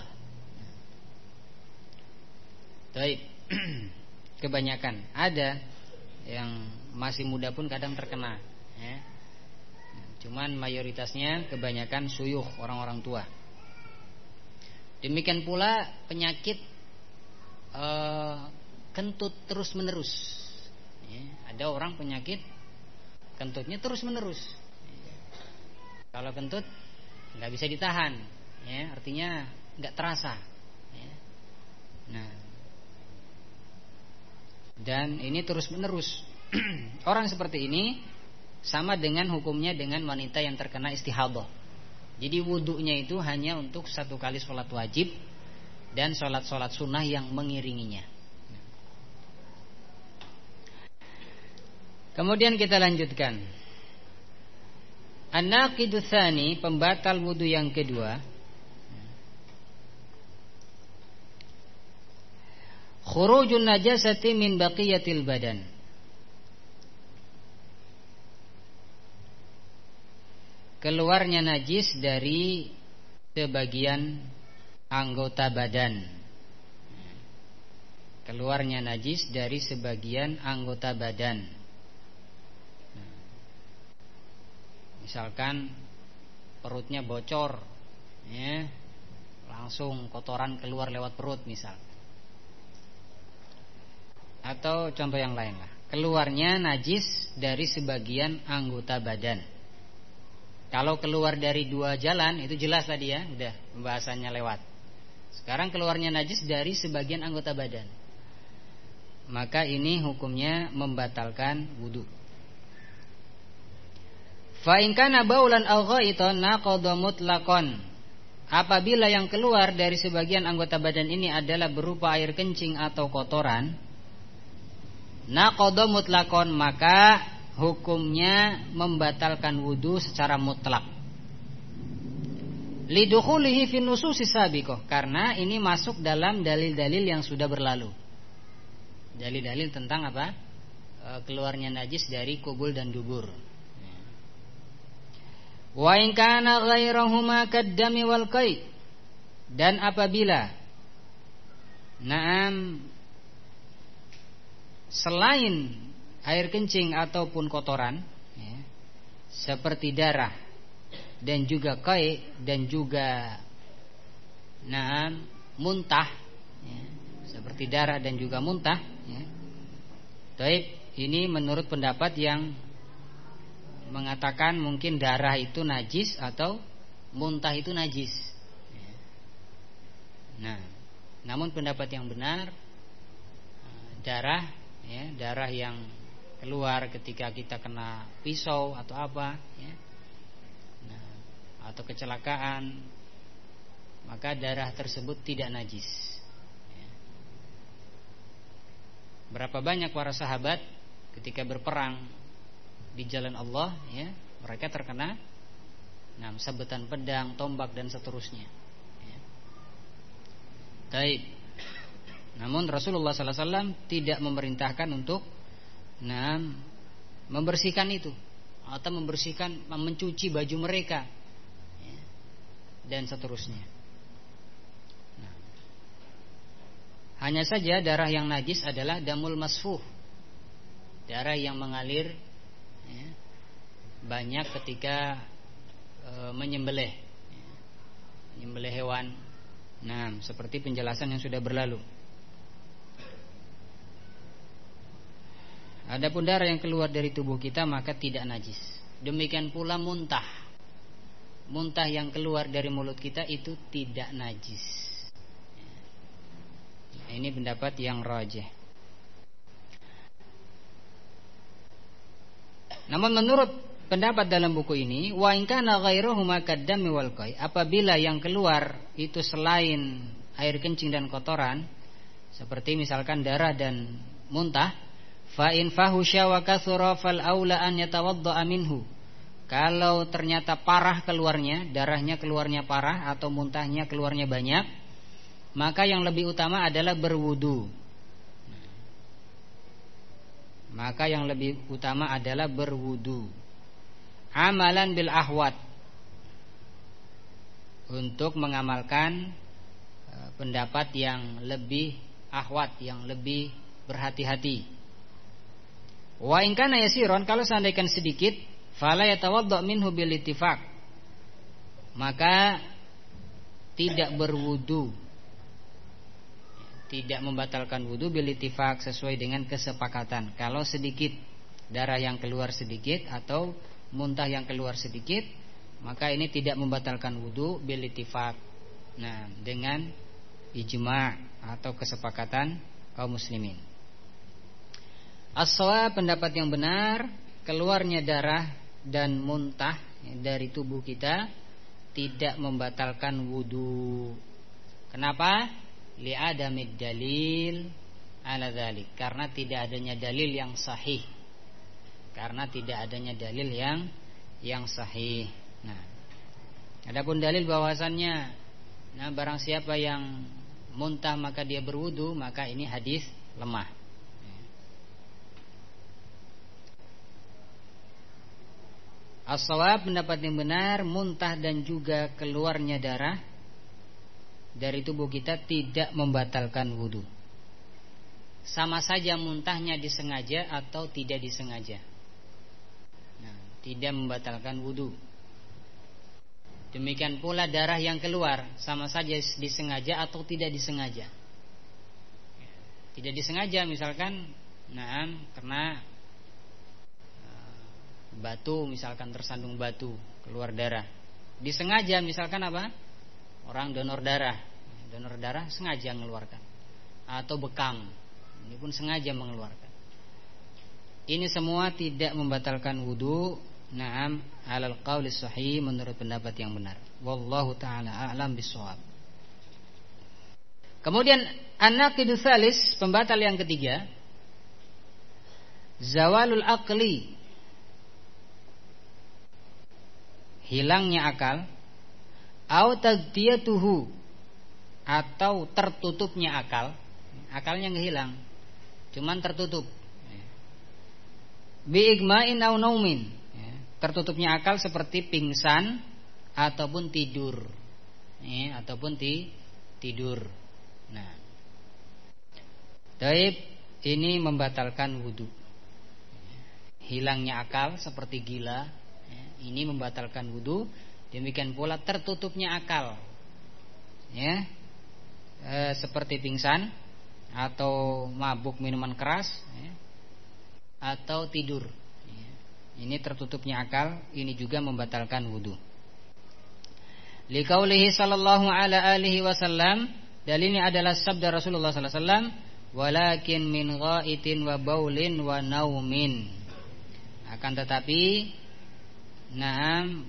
Baik, kebanyakan. Ada yang masih muda pun kadang terkena, ya. Cuman mayoritasnya kebanyakan syuyukh, orang-orang tua. Demikian pula penyakit uh, kentut terus-menerus, ya. Ada orang penyakit kentutnya terus-menerus. Kalau kentut nggak bisa ditahan, ya, artinya nggak terasa, ya. Nah, dan ini terus-menerus. Orang seperti ini sama dengan hukumnya dengan wanita yang terkena istihadah. Jadi wudunya itu hanya untuk satu kali sholat wajib dan sholat-sholat sunnah yang mengiringinya. Kemudian kita lanjutkan. An-naqidu tsani, pembatal wudu yang kedua. Khurujun najasati min baqiyatil badan. Keluarnya najis dari sebagian anggota badan. Keluarnya najis dari sebagian anggota badan. Misalkan perutnya bocor, ya, langsung kotoran keluar lewat perut misal. Atau contoh yang lain lah, keluarnya najis dari sebagian anggota badan. Kalau keluar dari dua jalan itu jelas tadi, ya, udah pembahasannya lewat. Sekarang keluarnya najis dari sebagian anggota badan, maka ini hukumnya membatalkan wudu. Fa in kana baulan aw ghaitan naqadha mutlaqan. Apabila yang keluar dari sebagian anggota badan ini adalah berupa air kencing atau kotoran, naqadha mutlaqan, maka hukumnya membatalkan wudu secara mutlak. Lidukhulihi fi nususi sabiqah, karena ini masuk dalam dalil-dalil yang sudah berlalu. Dalil-dalil tentang apa? E, keluarnya najis dari kubul dan dubur. Wa in kana ghairahuma kaddami wal qai, dan apabila na'am selain air kencing ataupun kotoran, ya, seperti darah dan juga qai dan juga na'am muntah, ya, seperti darah dan juga muntah, ya. Baik, ini menurut pendapat yang mengatakan mungkin darah itu najis atau muntah itu najis. Nah, namun pendapat yang benar, darah, ya, darah yang keluar ketika kita kena pisau atau apa, ya, nah, atau kecelakaan, maka darah tersebut tidak najis. Berapa banyak para sahabat ketika berperang di jalan Allah, ya, mereka terkena nah, sabetan pedang, tombak dan seterusnya, ya. Baik. Namun Rasulullah sallallahu alaihi wasallam tidak memerintahkan untuk nah, membersihkan itu atau membersihkan, mencuci baju mereka, ya, dan seterusnya. Nah, hanya saja darah yang najis adalah damul masfuh, darah yang mengalir, ya, banyak ketika e, menyembelih, ya, menyembelih hewan. Nah, seperti penjelasan yang sudah berlalu. Adapun darah yang keluar dari tubuh kita maka tidak najis. Demikian pula muntah. Muntah yang keluar dari mulut kita itu tidak najis. Nah, ini pendapat yang rajih. Namun menurut pendapat dalam buku ini, wa in kana ghairuhu maqaddami wal qai, apabila yang keluar itu selain air kencing dan kotoran, seperti misalkan darah dan muntah, fa in fahusya wa katsura fal aula an yatawadda minhu. Kalau ternyata parah keluarnya, darahnya keluarnya parah atau muntahnya keluarnya banyak, maka yang lebih utama adalah berwudu. Maka yang lebih utama adalah berwudu. Amalan bil ahwat, untuk mengamalkan pendapat yang lebih ahwat, yang lebih berhati-hati. Wa in kana yasiron, kalau seandainya sedikit, fala yatawadda minhu bil ittifaq, maka tidak berwudu, tidak membatalkan wudu bil ittifaq, sesuai dengan kesepakatan. Kalau sedikit, darah yang keluar sedikit atau muntah yang keluar sedikit, maka ini tidak membatalkan wudu bil ittifaq. Nah, dengan ijma' atau kesepakatan kaum muslimin. As-shawab, pendapat yang benar, keluarnya darah dan muntah dari tubuh kita tidak membatalkan wudu. Kenapa? Li'adamid dalil ala dzalik, karena tidak adanya dalil yang sahih. Karena tidak adanya dalil yang yang sahih. Nah, adapun dalil bahwasannya, nah barang siapa yang muntah maka dia berwudu, maka ini hadis lemah. As-shawab, pendapat yang benar, muntah dan juga keluarnya darah dari tubuh kita tidak membatalkan wudu. Sama saja muntahnya disengaja atau tidak disengaja. Nah, tidak membatalkan wudu. Demikian pula darah yang keluar, sama saja disengaja atau tidak disengaja. Tidak disengaja, misalkan, nah, karena batu, misalkan tersandung batu, keluar darah. Disengaja, misalkan apa? Orang donor darah, donor darah sengaja mengeluarkan. Atau bekam, ini pun sengaja mengeluarkan. Ini semua tidak membatalkan wudu. Naam, alal qaulis sahih, menurut pendapat yang benar. Wallahu ta'ala a'lam bishawab. Kemudian an-naqidu tsalis, pembatal yang ketiga, zawalul aqli, hilangnya akal, au taghtiyatuhu, atau tertutupnya akal. Akalnya enggak hilang, cuman tertutup. Bi igma'in au naumin, tertutupnya akal seperti pingsan ataupun tidur, ya, ataupun ti, tidur. Nah, taib, ini membatalkan wudu. Hilangnya akal seperti gila, ya, ini membatalkan wudu. Demikian pula tertutupnya akal, ya, e, seperti pingsan atau mabuk minuman keras, ya, atau tidur. Ini tertutupnya akal, ini juga membatalkan wudu. Liqaulihi sallallahu ala alihi wasallam, dalilnya adalah sabda Rasulullah sallallahu alaihi wasallam, walakin min ghaitin wa baulin wa naumin. Akan tetapi, naam,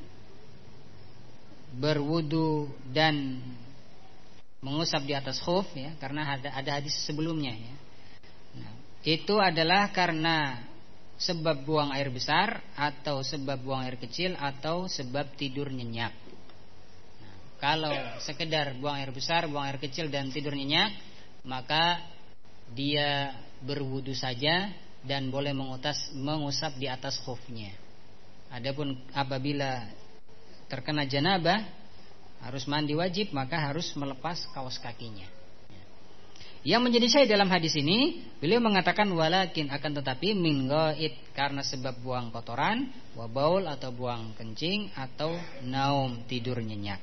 berwudu dan mengusap di atas khuf, ya, karena ada ada hadis sebelumnya, ya. Nah, itu adalah karena sebab buang air besar, atau sebab buang air kecil, atau sebab tidur nyenyak. Nah, kalau sekedar buang air besar, buang air kecil, dan tidur nyenyak, maka dia berwudu saja dan boleh mengutas, mengusap di atas khufnya. Adapun apabila terkena janabah, harus mandi wajib, maka harus melepas kaos kakinya. Yang menjadi syahid dalam hadis ini, beliau mengatakan walakin, akan tetapi, min ghaid, karena sebab buang kotoran, wa baul, atau buang kencing, atau naum, tidur nyenyak.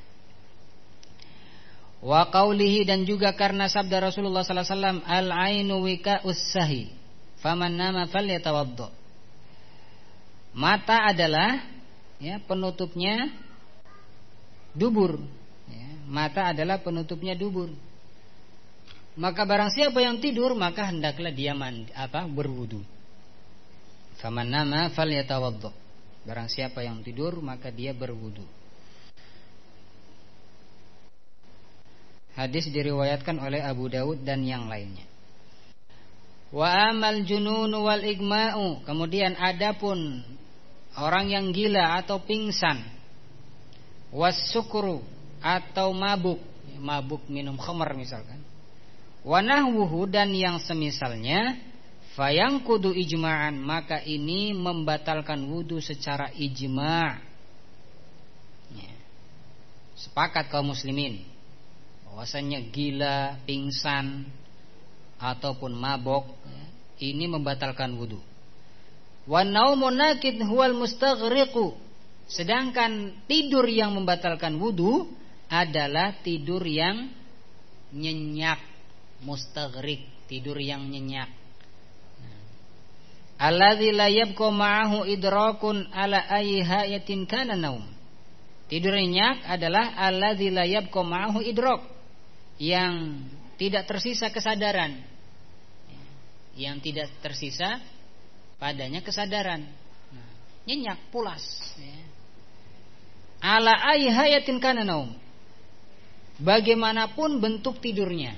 Wa qaulihi, dan juga karena sabda Rasulullah sallallahu alaihi wasallam, al-ainu wika'us sahi, faman nama falyatawaddo. Mata adalah, ya, penutupnya dubur, ya, mata adalah penutupnya dubur. Maka barang siapa yang tidur, maka hendaklah dia mandi, apa, berwudu. Faman nama falyatawaddo. Barang siapa yang tidur maka dia berwudu. Hadis diriwayatkan oleh Abu Daud dan yang lainnya. Wa amal junun wal igma'u. Kemudian adapun orang yang gila atau pingsan, was sukru atau mabuk, mabuk minum khamar misalkan, wa nahwuhu dan yang semisalnya, fayang kudu ijma'an, maka ini membatalkan wudu secara ijma'. Ya. Sepakat kaum muslimin bahwasanya gila, pingsan ataupun mabok ini membatalkan wudu. Wa naumun nakid huwal mustaghriqu. Sedangkan tidur yang membatalkan wudu adalah tidur yang nyenyak, mustaghriq, tidur yang nyenyak. Alladzi la yabqa ma'ahu idrakun ala ayyi hayatin kana naum. Tidur nyenyak adalah alladzi la yabqa ma'ahu idrak, yang tidak tersisa kesadaran, yang tidak tersisa padanya kesadaran, nah, nyenyak, pulas, ya. Ala ayyi hayatin kana naum, bagaimanapun bentuk tidurnya,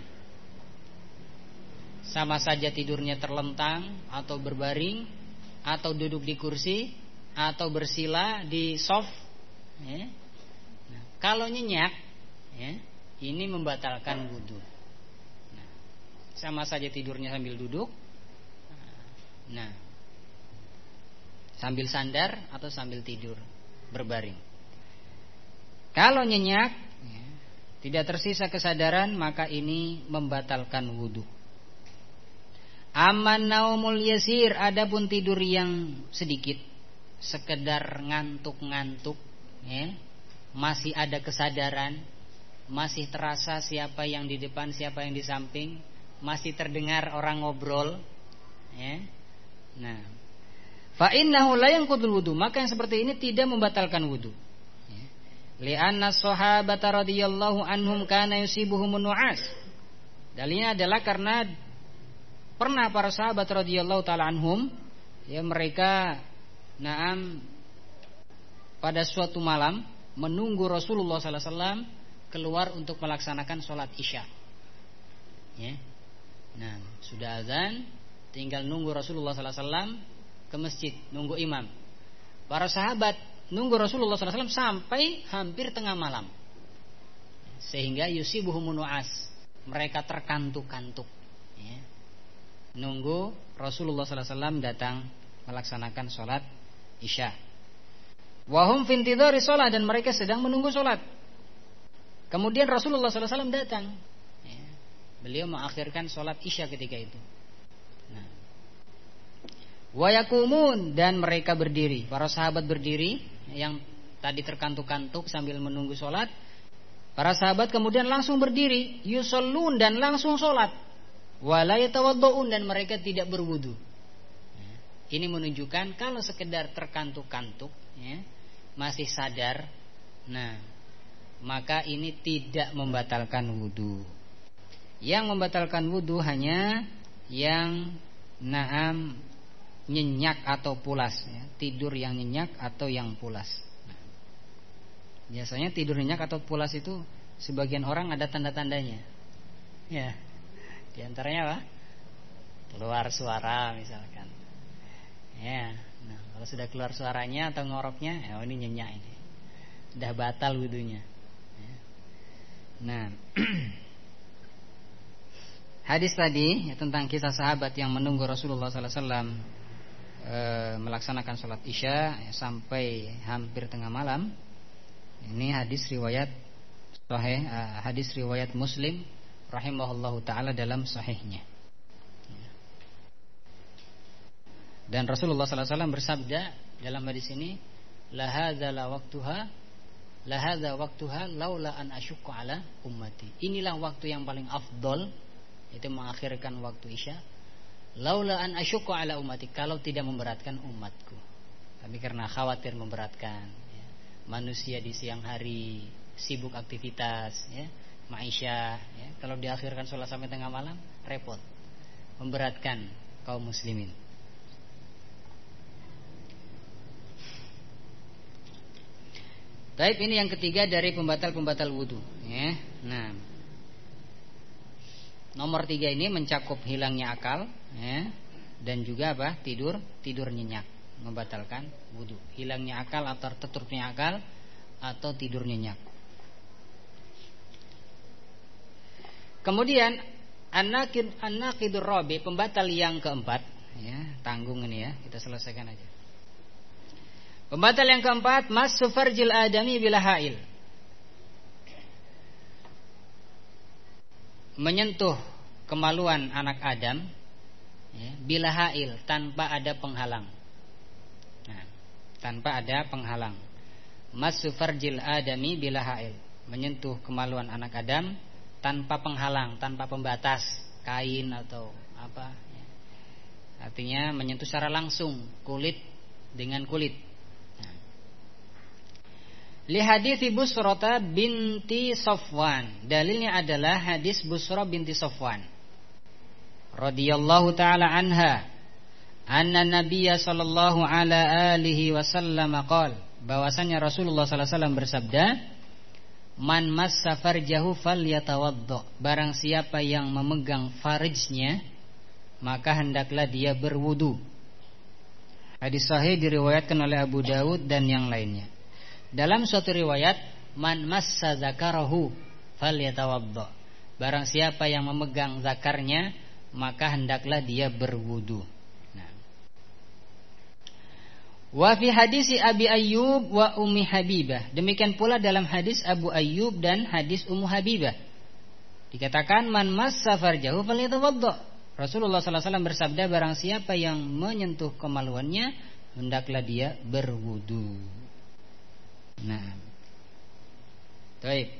sama saja tidurnya terlentang atau berbaring atau duduk di kursi atau bersila di soft, ya. Nah, kalau nyenyak, ya, ini membatalkan wudu. Nah, sama saja tidurnya sambil duduk, nah, sambil sandar atau sambil tidur berbaring. Kalau nyenyak, ya, tidak tersisa kesadaran, maka ini membatalkan wudu. Aman naumul yasir, adapun tidur yang sedikit, sekedar ngantuk-ngantuk, ya, masih ada kesadaran, masih terasa siapa yang di depan, siapa yang di samping, masih terdengar orang ngobrol, ya. Nah, fa innahu la yanqudul wudu, maka yang seperti ini tidak membatalkan wudu. Ya. Li'anna sahabata radhiyallahu anhum kana yusibuhumun nu'as. Dalilnya adalah karena pernah para sahabat radhiyallahu taala anhum, ya, mereka na'am pada suatu malam menunggu Rasulullah sallallahu alaihi wasallam keluar untuk melaksanakan sholat isya, ya. Nah, sudah azan, tinggal nunggu Rasulullah sallallahu alaihi wasallam ke masjid, nunggu imam. Para sahabat nunggu Rasulullah sallallahu alaihi wasallam sampai hampir tengah malam, sehingga yusibuhumun nu'as, mereka terkantuk-kantuk, ya. Nunggu Rasulullah sallallahu alaihi wasallam datang melaksanakan sholat isya. Wahum fintidhari sholat, dan mereka sedang menunggu sholat. Kemudian Rasulullah sallallahu alaihi wasallam datang, ya. Beliau mengakhirkan sholat isya ketika itu. Nah, wa yakumun, dan mereka berdiri, para sahabat berdiri, yang tadi terkantuk-kantuk sambil menunggu sholat. Para sahabat kemudian langsung berdiri, yusallun, dan langsung sholat. Wa la yatawaddaun, dan mereka tidak berwudu. Ya. Ini menunjukkan kalau sekedar terkantuk-kantuk, ya, masih sadar, nah, maka ini tidak membatalkan wudu. Yang membatalkan wudu hanya yang naam nyenyak atau pulas, ya. Tidur yang nyenyak atau yang pulas. Nah, biasanya tidur nyenyak atau pulas itu sebagian orang ada tanda-tandanya, ya. Di antaranya apa? Keluar suara misalkan, ya. Nah, kalau sudah keluar suaranya atau ngoroknya, ya, ini nyenyak ini, sudah batal wudunya. Nah, hadis tadi, ya, tentang kisah sahabat yang menunggu Rasulullah sallallahu alaihi wasallam e, melaksanakan sholat isya, ya, sampai hampir tengah malam. Ini hadis riwayat sahih, e, hadis riwayat Muslim rahimahullahu taala dalam sahihnya. Dan Rasulullah sallallahu alaihi wasallam bersabda dalam hadis ini, la hadza la waqtuha la hadza waqtuha laula an asyqa ala ummati. Inilah waktu yang paling afdol, itu mengakhirkan waktu isya. Laula an asyqa ala ummati, kalau tidak memberatkan umatku. Tapi karena khawatir memberatkan, ya. Manusia di siang hari sibuk aktivitas, ya, maisha, ya. Kalau diakhirkan sholat sampai tengah malam, repot, memberatkan kaum muslimin. Baik, ini yang ketiga dari pembatal-pembatal wudu, ya. Nah, nomor tiga ini mencakup hilangnya akal, ya, dan juga apa? Tidur, tidur nyenyak, membatalkan wudu. Hilangnya akal atau terturutnya akal atau tidur nyenyak. Kemudian an-naqid an-naqidur rabi, pembatal yang keempat, ya, tanggung ini ya, kita selesaikan aja. Pembatal yang keempat, massu farjil adami bila hail. Menyentuh kemaluan anak Adam, ya, bila hail, tanpa ada penghalang. Nah, tanpa ada penghalang. Massu farjil adami bila hail. Menyentuh kemaluan anak Adam tanpa penghalang, tanpa pembatas kain atau apa, ya. Artinya menyentuh secara langsung kulit dengan kulit. Li hadits Busrah binti Safwan. Dalilnya adalah hadis Busrah binti Safwan radhiyallahu taala anha, anna Nabiyya sallallahu ala alihi wasallam qaal, bahwasanya Rasulullah sallallahu alaihi wasallam bersabda, man massa farjahu falyatawaddo, barang siapa yang memegang farjnya maka hendaklah dia berwudu. Hadis sahih diriwayatkan oleh Abu Dawud dan yang lainnya. Dalam suatu riwayat, man massa zakarahu falyatawaddo, barang siapa yang memegang zakarnya maka hendaklah dia berwudu. Nah. Wa fi hadisi Abi Ayyub wa Ummi Habibah, demikian pula dalam hadis Abu Ayyub dan hadis Ummu Habibah dikatakan man massa farjahu falyatawaddo. Rasulullah sallallahu alaihi wasallam bersabda, barang siapa yang menyentuh kemaluannya hendaklah dia berwudu. Nah, baik.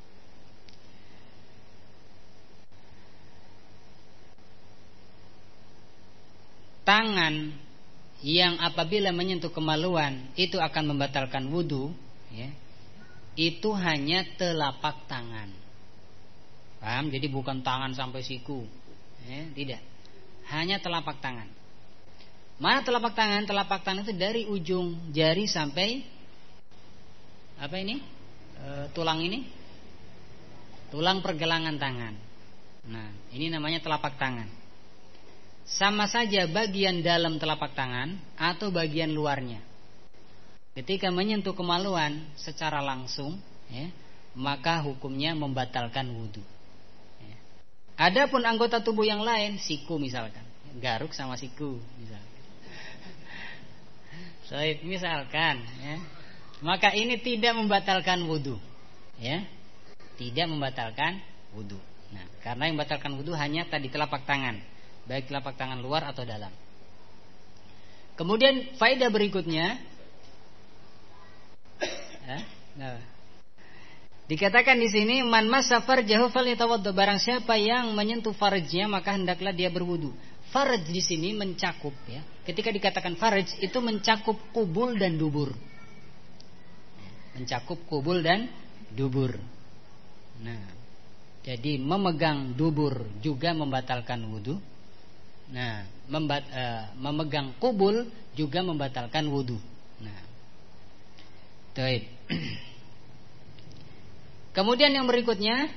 Tangan yang apabila menyentuh kemaluan itu akan membatalkan wudu, ya, itu hanya telapak tangan. Paham? Jadi bukan tangan sampai siku, ya, tidak. Hanya telapak tangan. Mana telapak tangan? Telapak tangan itu dari ujung jari sampai apa ini? E, tulang ini, tulang pergelangan tangan. Nah, ini namanya telapak tangan. Sama saja bagian dalam telapak tangan atau bagian luarnya. Ketika menyentuh kemaluan secara langsung, ya, maka hukumnya membatalkan wudu. Ya. Adapun anggota tubuh yang lain, siku misalkan, garuk sama siku, misalkan. So, misalkan, ya. Maka ini tidak membatalkan wudu, ya, tidak membatalkan wudu. Nah, karena yang membatalkan wudu hanya tadi telapak tangan, baik telapak tangan luar atau dalam. Kemudian faedah berikutnya, ya, nah, dikatakan di sini man massa farjahu falyatawaddo, barang siapa yang menyentuh farjnya maka hendaklah dia berwudu. Farj di sini mencakup, ya. Ketika dikatakan farj itu mencakup kubul dan dubur. Mencakup kubul dan dubur. Nah, jadi memegang dubur juga membatalkan wudu. Nah, membat, uh, memegang kubul juga membatalkan wudu. Nah, baik. Kemudian yang berikutnya,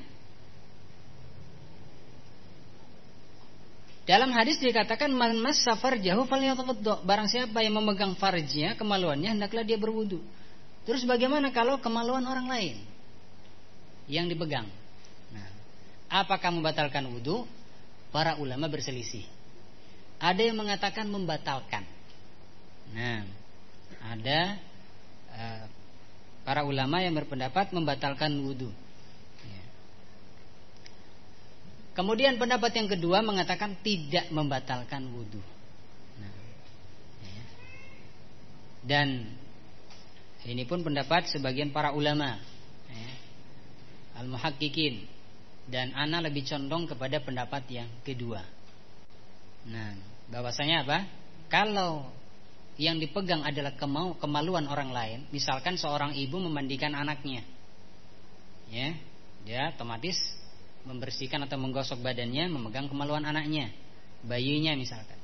dalam hadis dikatakan man massa farjahu falyatawaddo, barang siapa yang memegang farjnya, kemaluannya, hendaklah dia berwudu. Terus bagaimana kalau kemaluan orang lain yang dipegang? Nah, apakah membatalkan wudu? Para ulama berselisih. Ada yang mengatakan membatalkan. Nah, ada uh, para ulama yang berpendapat membatalkan wudu. Ya. Kemudian pendapat yang kedua mengatakan tidak membatalkan wudu. Nah, ya. Dan ini pun pendapat sebagian para ulama, ya, al-muhaqqiqin, dan ana lebih condong kepada pendapat yang kedua. Nah, bahwasanya apa? Kalau yang dipegang adalah kemau, kemaluan orang lain, misalkan seorang ibu memandikan anaknya, ya, dia otomatis membersihkan atau menggosok badannya, memegang kemaluan anaknya, bayinya misalkan.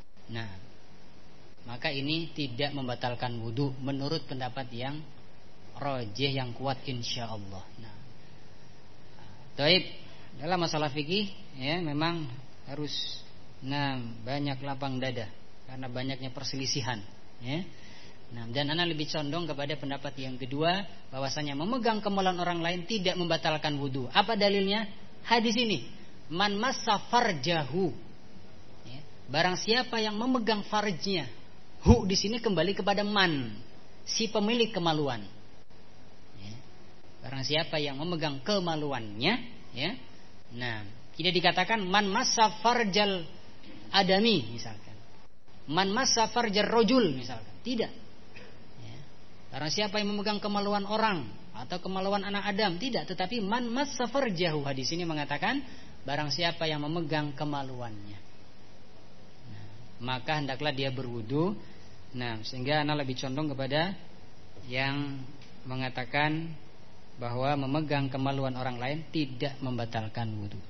Nah, maka ini tidak membatalkan wudu menurut pendapat yang rajih yang kuat insyaallah. Nah, taib dalam masalah fikih ya memang harus nah banyak lapang dada karena banyaknya perselisihan ya. Nah, dan ana lebih condong kepada pendapat yang kedua bahwasanya memegang kemaluan orang lain tidak membatalkan wudu. Apa dalilnya? Hadis ini, man massa farjahu. Ya, barang siapa yang memegang farjnya. Hu di sini kembali kepada man, si pemilik kemaluan. Ya, barang siapa yang memegang kemaluannya, ya. Nah, tidak dikatakan man massa farjal adami misalkan. Man massa farjar rajul misalkan. Tidak. Karena siapa yang memegang kemaluan orang atau kemaluan anak Adam, tidak, tetapi man massa farjahu. Hadis ini mengatakan barang siapa yang memegang kemaluannya. Nah, maka hendaklah dia berwudu. Nah, sehingga ana lebih condong kepada yang mengatakan bahwa memegang kemaluan orang lain tidak membatalkan wudu.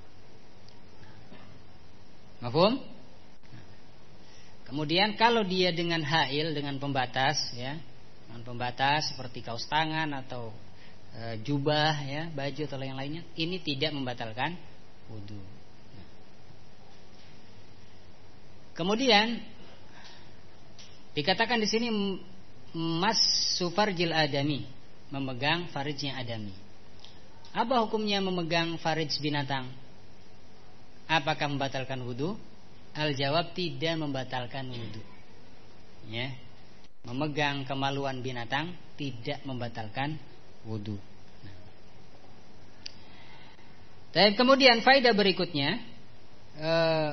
Mafhum? Kemudian kalau dia dengan hail, dengan pembatas ya, dengan pembatas seperti kaos tangan atau e, jubah ya, baju atau yang lainnya, ini tidak membatalkan wudu. Nah. Kemudian dikatakan di sini mas sufarjil adami, memegang farijnya adami. Apa hukumnya memegang farij binatang? Apakah membatalkan wudu? Al-jawab tidak membatalkan wudu. Ya. Memegang kemaluan binatang tidak membatalkan wudu. Nah. Dan kemudian faedah berikutnya, eh,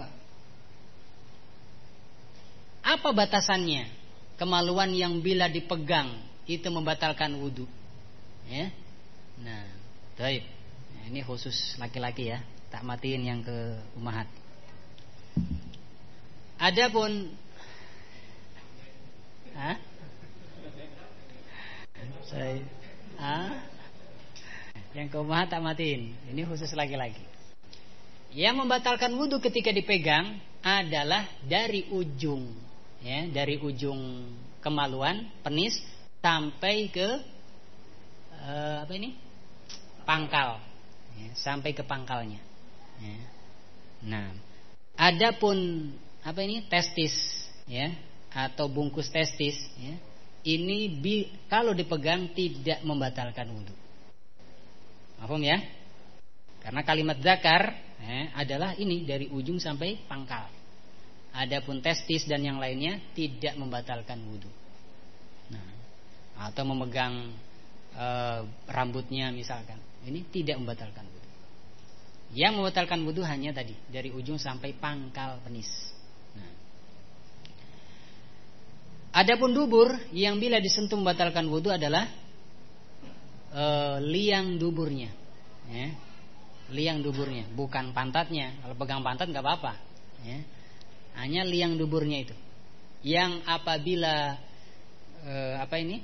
apa batasannya kemaluan yang bila dipegang itu membatalkan wudu? Ya. Nah, baik. Nah, ini khusus laki-laki ya, tak matiin yang ke umahat. Adapun Hah? Saya, ah, yang keumahan tak matiin. Ini khusus laki-laki. Yang membatalkan wudu ketika dipegang adalah dari ujung, ya, dari ujung kemaluan penis sampai ke uh, apa ini? Pangkal, ya, sampai ke pangkalnya. Ya. Nah, adapun apa ini? Testis, ya. Atau bungkus testis ya, ini bi, kalau dipegang tidak membatalkan wudu. Paham ya? Karena kalimat zakar ya, adalah ini dari ujung sampai pangkal. Adapun testis dan yang lainnya tidak membatalkan wudu. Nah, atau memegang e, rambutnya misalkan, ini tidak membatalkan wudu. Yang membatalkan wudu hanya tadi dari ujung sampai pangkal penis. Adapun dubur yang bila disentuh membatalkan wudu adalah e, liang duburnya, ya. Liang duburnya, bukan pantatnya. Kalau pegang pantat nggak apa-apa, ya. Hanya liang duburnya itu, yang apabila e, apa ini,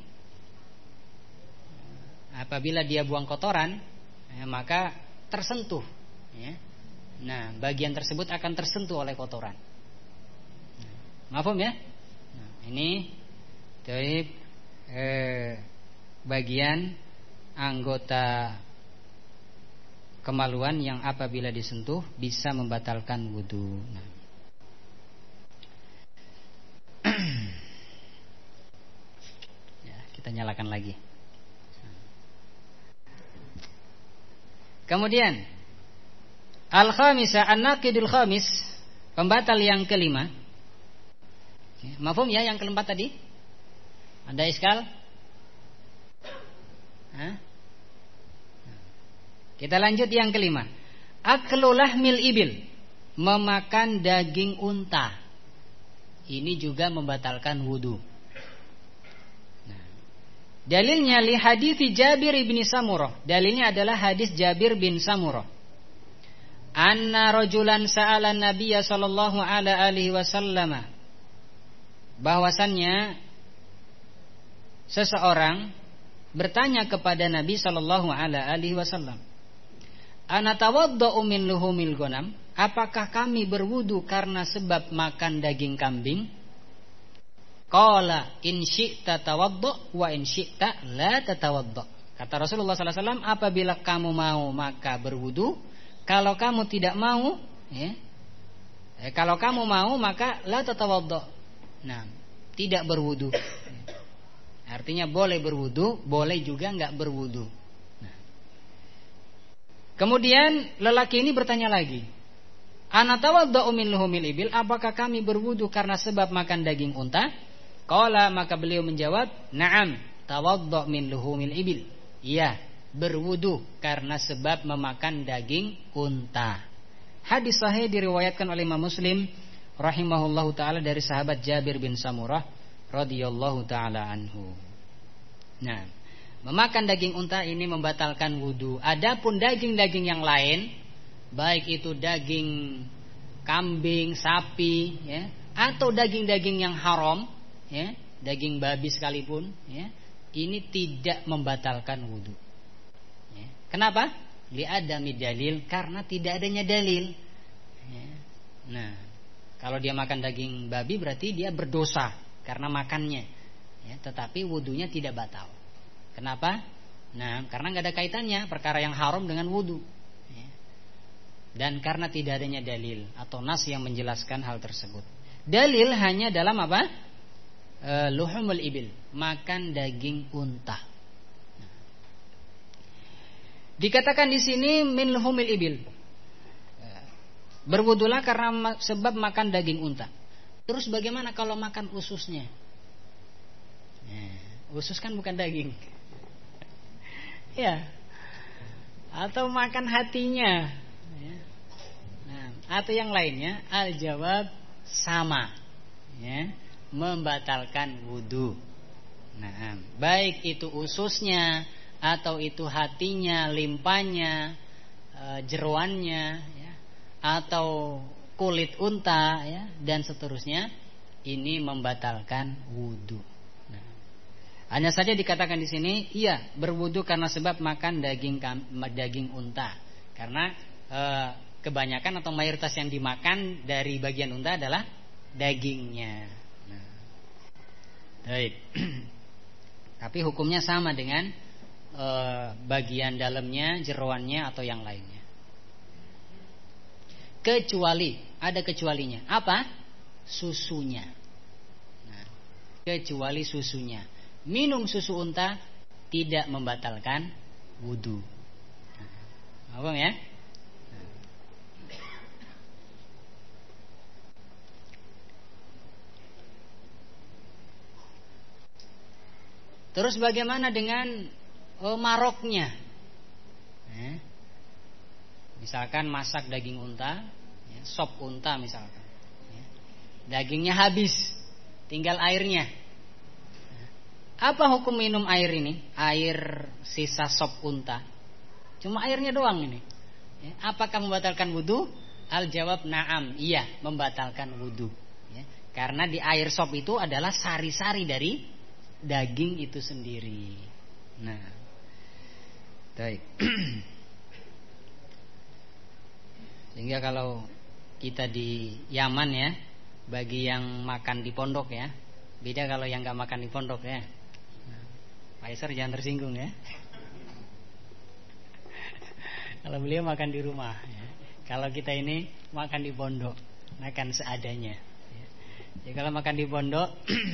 apabila dia buang kotoran, ya, maka tersentuh, ya. Nah, bagian tersebut akan tersentuh oleh kotoran. Paham ya? Ini dari eh, bagian anggota kemaluan yang apabila disentuh bisa membatalkan wudu. Nah. Ya, kita nyalakan lagi. Kemudian al-khamisah an-naqidul khamis, pembatal yang kelima. Mafhum ya yang keempat tadi? Ada iskal? Hah? Kita lanjut yang kelima. Aklu lahmil ibil, memakan daging unta. Ini juga membatalkan wudu. Nah, dalilnya li hadits Jabir bin Samurah. Dalilnya adalah hadis Jabir bin Samurah. Anna rajulan sa'ala Nabiyya sallallahu alaihi wasallam, bahwasannya seseorang bertanya kepada Nabi sallallahu alaihi wasallam, ana tawaddau min luhumil ghanam, apakah kami berwudu karena sebab makan daging kambing? Qala in syi'ta tawaddu wa in syi'ta la tatawaddu. Kata Rasulullah sallallahu alaihi wasallam, apabila kamu mau maka berwudu, kalau kamu tidak mau, ya, eh, kalau kamu mau maka la tatawaddu. Nah, tidak berwudu. Artinya boleh berwudu, boleh juga enggak berwudu. Nah. Kemudian lelaki ini bertanya lagi, ana tawadda'u min luhumil ibil, apakah kami berwudu karena sebab makan daging unta? Qala, maka beliau menjawab, na'am, tawadda' min luhumil ibil. Iya, berwudu karena sebab memakan daging unta. Hadis sahih diriwayatkan oleh Imam Muslim rahimahullahu taala dari sahabat Jabir bin Samurah radhiyallahu taala anhu. Nah, memakan daging unta ini membatalkan wudu. Adapun daging-daging yang lain, baik itu daging kambing, sapi, ya, atau daging-daging yang haram, ya, daging babi sekalipun, ya, ini tidak membatalkan wudu. Ya. Kenapa? Li'adami dalil, karena tidak adanya dalil. Ya. Nah, kalau dia makan daging babi berarti dia berdosa karena makannya, ya, tetapi wudunya tidak batal. Kenapa? Nah, karena nggak ada kaitannya perkara yang haram dengan wudu. Ya. Dan karena tidak adanya dalil atau nas yang menjelaskan hal tersebut. Dalil hanya dalam apa? Uh, luhumul ibil, makan daging unta. Dikatakan di sini min luhumil ibil, berwudulah karena sebab makan daging unta. Terus bagaimana kalau makan ususnya? Nah, usus kan bukan daging, ya. Atau makan hatinya, ya. Nah, atau yang lainnya, al jawab sama, ya. Membatalkan wudu. Nah, baik itu ususnya atau itu hatinya, limpanya, e, jeroannya, ya, atau kulit unta, ya, dan seterusnya, ini membatalkan wudu. Nah, hanya saja dikatakan di sini, iya berwudu karena sebab makan daging daging unta, karena e, kebanyakan atau mayoritas yang dimakan dari bagian unta adalah dagingnya. Baik. Tapi hukumnya sama dengan e, bagian dalamnya, jeroannya atau yang lainnya. Kecuali, ada kecualinya. Apa? Susunya. Nah, kecuali susunya. Minum susu unta tidak membatalkan wudu. Nah, apa ya? Terus bagaimana dengan oh, maroknya? Eh, misalkan masak daging unta, ya, sop unta misalkan, ya, dagingnya habis, tinggal airnya. Apa hukum minum air ini? Air sisa sop unta, cuma airnya doang ini. Ya, apakah membatalkan wudu? Al jawab na'am, iya membatalkan wudu. Ya, karena di air sop itu adalah sari-sari dari daging itu sendiri. Nah, baik. Sehingga kalau kita di Yaman, ya, bagi yang makan di pondok, ya, beda kalau yang nggak makan di pondok, ya. Nah, Pak Isar jangan tersinggung, ya. Kalau beliau makan di rumah, ya. Kalau kita ini makan di pondok, makan seadanya. Ya. Jadi kalau makan di pondok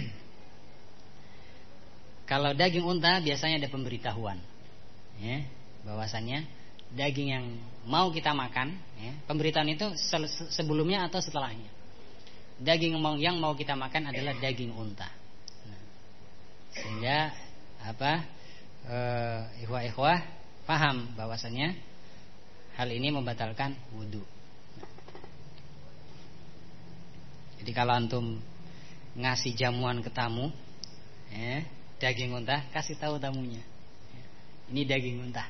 kalau daging unta biasanya ada pemberitahuan, ya, bahwasannya daging yang mau kita makan, ya, pemberitaan itu sebelumnya atau setelahnya. Daging yang mau kita makan adalah daging unta. Nah, sehingga apa? Eh, ikhwah-ikhwah paham bahwasannya hal ini membatalkan wudu. Nah, jadi kalau antum ngasih jamuan ke tamu, ya, daging unta, kasih tahu tamunya, ini daging unta.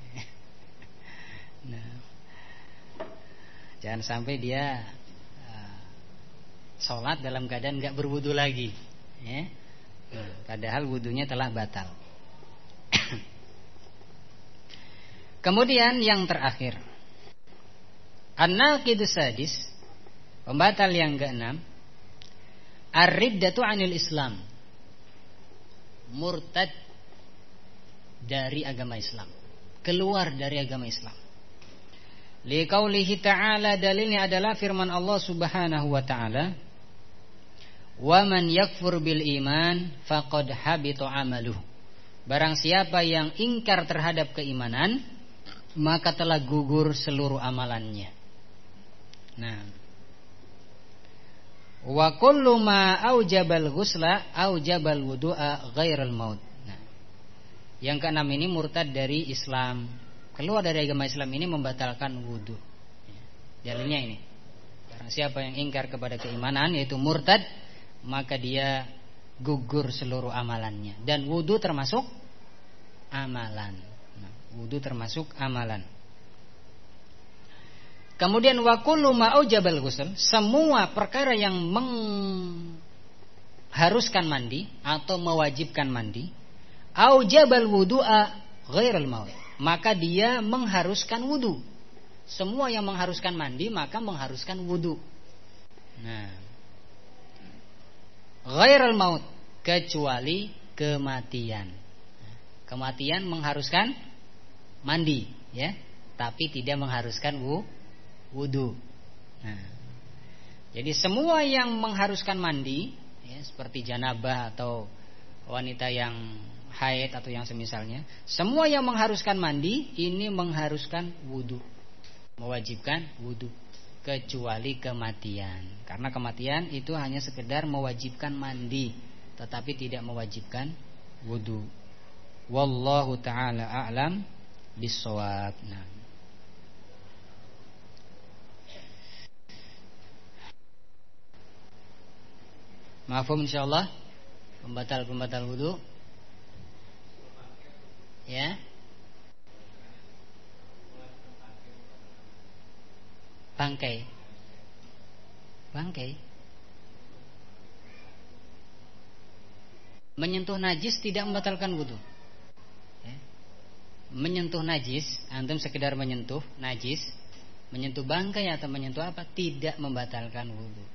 Nah, jangan sampai dia uh, sholat dalam keadaan nggak berwudu lagi, ya. Nah, padahal wudunya telah batal. Kemudian yang terakhir, an-naqidus sadis, pembatal yang keenam, ar-riddatu 'anil Islam. Murtad dari agama Islam, keluar dari agama Islam. Liqaulihi ta'ala, dalilnya adalah firman Allah Subhanahu wa ta'ala, "Wa man yakfur bil iman faqad habita 'amaluhu." Barang siapa yang ingkar terhadap keimanan, maka telah gugur seluruh amalannya. Nah, wa kullu ma aujabal ghusla aujabal wudu'a ghairal maut. Nah, yang keenam ini murtad dari Islam, keluar dari agama Islam ini membatalkan wudu. Dalilnya ini, barang siapa yang ingkar kepada keimanan yaitu murtad, maka dia gugur seluruh amalannya. Dan wudu termasuk amalan. Nah, wudu termasuk amalan. Kemudian wa kullu ma aujabal ghusl, semua perkara yang mengharuskan mandi atau mewajibkan mandi, aujabal wudu'a ghairal maut, maka dia mengharuskan wudu. Semua yang mengharuskan mandi maka mengharuskan wudu. Nah, ghairal maut, kecuali kematian. Kematian mengharuskan mandi, ya, tapi tidak mengharuskan wudu. Wudu. Nah, jadi semua yang mengharuskan mandi, ya, seperti janabah atau wanita yang haid atau yang semisalnya, semua yang mengharuskan mandi ini mengharuskan wudu, mewajibkan wudu, kecuali kematian. Karena kematian itu hanya sekedar mewajibkan mandi, tetapi tidak mewajibkan wudu. Wallahu ta'ala a'lam bis-shawab. Nah, mafhum insyaallah pembatal-pembatal wudu. Ya. Bangkai. Bangkai. Menyentuh najis tidak membatalkan wudu. Ya. Menyentuh najis, antum sekedar menyentuh najis, menyentuh bangkai atau menyentuh apa, tidak membatalkan wudu.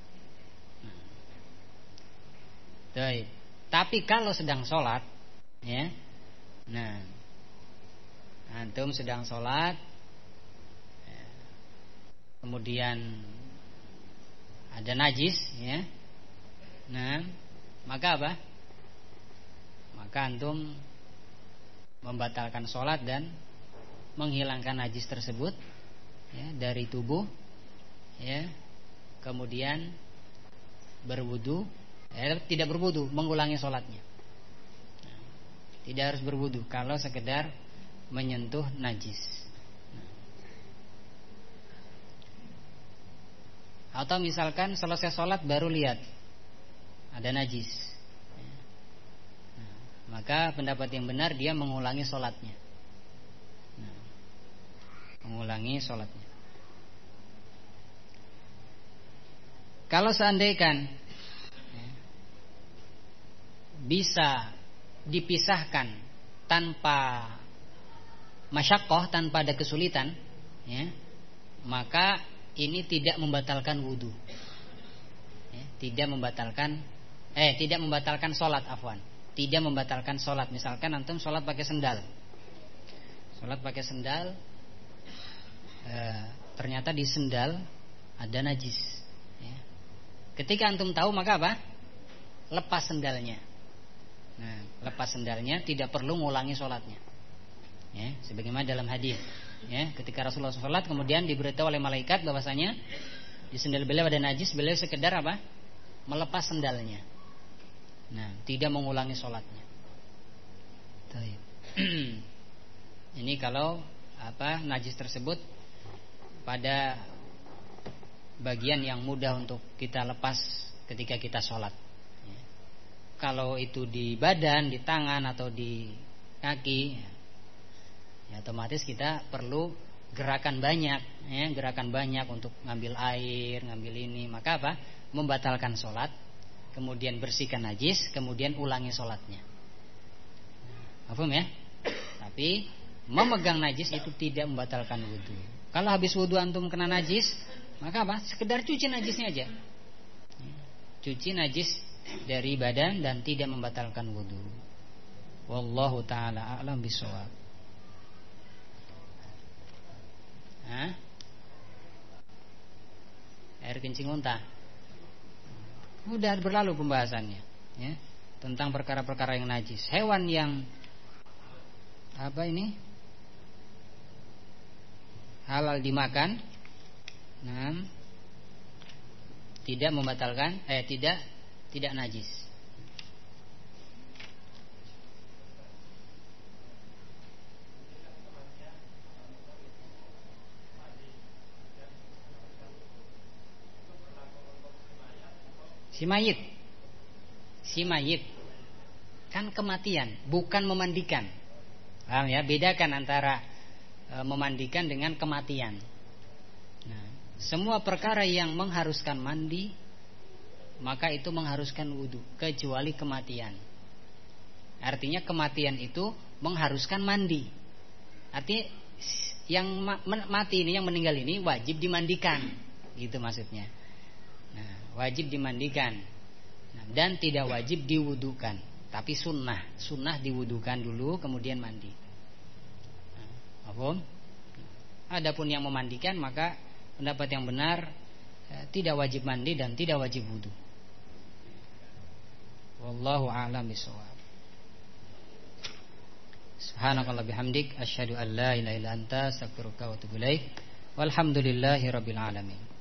Baik. Tapi kalau sedang sholat, ya, nah, antum sedang sholat, ya, kemudian ada najis, ya, nah, maka apa? Maka antum membatalkan sholat dan menghilangkan najis tersebut, ya, dari tubuh, ya, kemudian berwudu. Eh, tidak berwudu, mengulangi sholatnya. Nah, tidak harus berwudu kalau sekedar menyentuh najis. Nah. Atau misalkan selesai sholat baru lihat ada najis. Nah, maka pendapat yang benar dia mengulangi sholatnya. Nah, mengulangi sholatnya. Kalau seandainya bisa dipisahkan tanpa masyaqqah, tanpa ada kesulitan, ya, maka ini tidak membatalkan wudu, ya, tidak membatalkan, eh tidak membatalkan sholat, afwan, tidak membatalkan sholat. Misalkan antum sholat pakai sendal, sholat pakai sendal, eh, ternyata di sendal ada najis, ya. Ketika antum tahu maka apa? Lepas sendalnya. Nah, lepas sendalnya, tidak perlu ngulangi sholatnya, ya, sebagaimana dalam hadis, ya, ketika Rasulullah sholat kemudian diberitahu oleh malaikat bahwasanya di sendal beliau ada najis, beliau sekedar apa? Melepas sendalnya. Nah, tidak mengulangi sholatnya. Ini kalau apa, najis tersebut pada bagian yang mudah untuk kita lepas ketika kita sholat. Kalau itu di badan, di tangan atau di kaki, ya, otomatis kita perlu gerakan banyak, ya, gerakan banyak untuk ngambil air, ngambil ini. Maka apa? Membatalkan sholat, kemudian bersihkan najis, kemudian ulangi sholatnya. Paham ya? Tapi memegang najis itu tidak membatalkan wudu. Kalau habis wudu antum kena najis, maka apa? Sekedar cuci najisnya aja. cuci najis dari badan dan tidak membatalkan wudu. Wallahu taala a'lam bishawab. Hah? Air kencing unta. Udah berlalu pembahasannya, ya, tentang perkara-perkara yang najis. Hewan yang apa ini? Halal dimakan, nah, tidak membatalkan, eh tidak tidak najis. Si mayit, si mayit kan kematian, bukan memandikan. Paham ya? Bedakan antara e, memandikan dengan kematian. Nah, semua perkara yang mengharuskan mandi, maka itu mengharuskan wudu, kecuali kematian. Artinya kematian itu mengharuskan mandi. Artinya yang mati ini, yang meninggal ini wajib dimandikan, gitu maksudnya. Nah, wajib dimandikan, nah, dan tidak wajib diwudukan, tapi sunnah, sunnah diwudukan dulu kemudian mandi. Nah, apa? Adapun yang memandikan, maka pendapat yang benar eh, tidak wajib mandi dan tidak wajib wudu. Wallahu a'lam bishawab. Subhanakallah bihamdik, asyhadu an la ilaha illa anta, astaghfiruka wa atubu ilaik. Walhamdulillahirabbil alamin.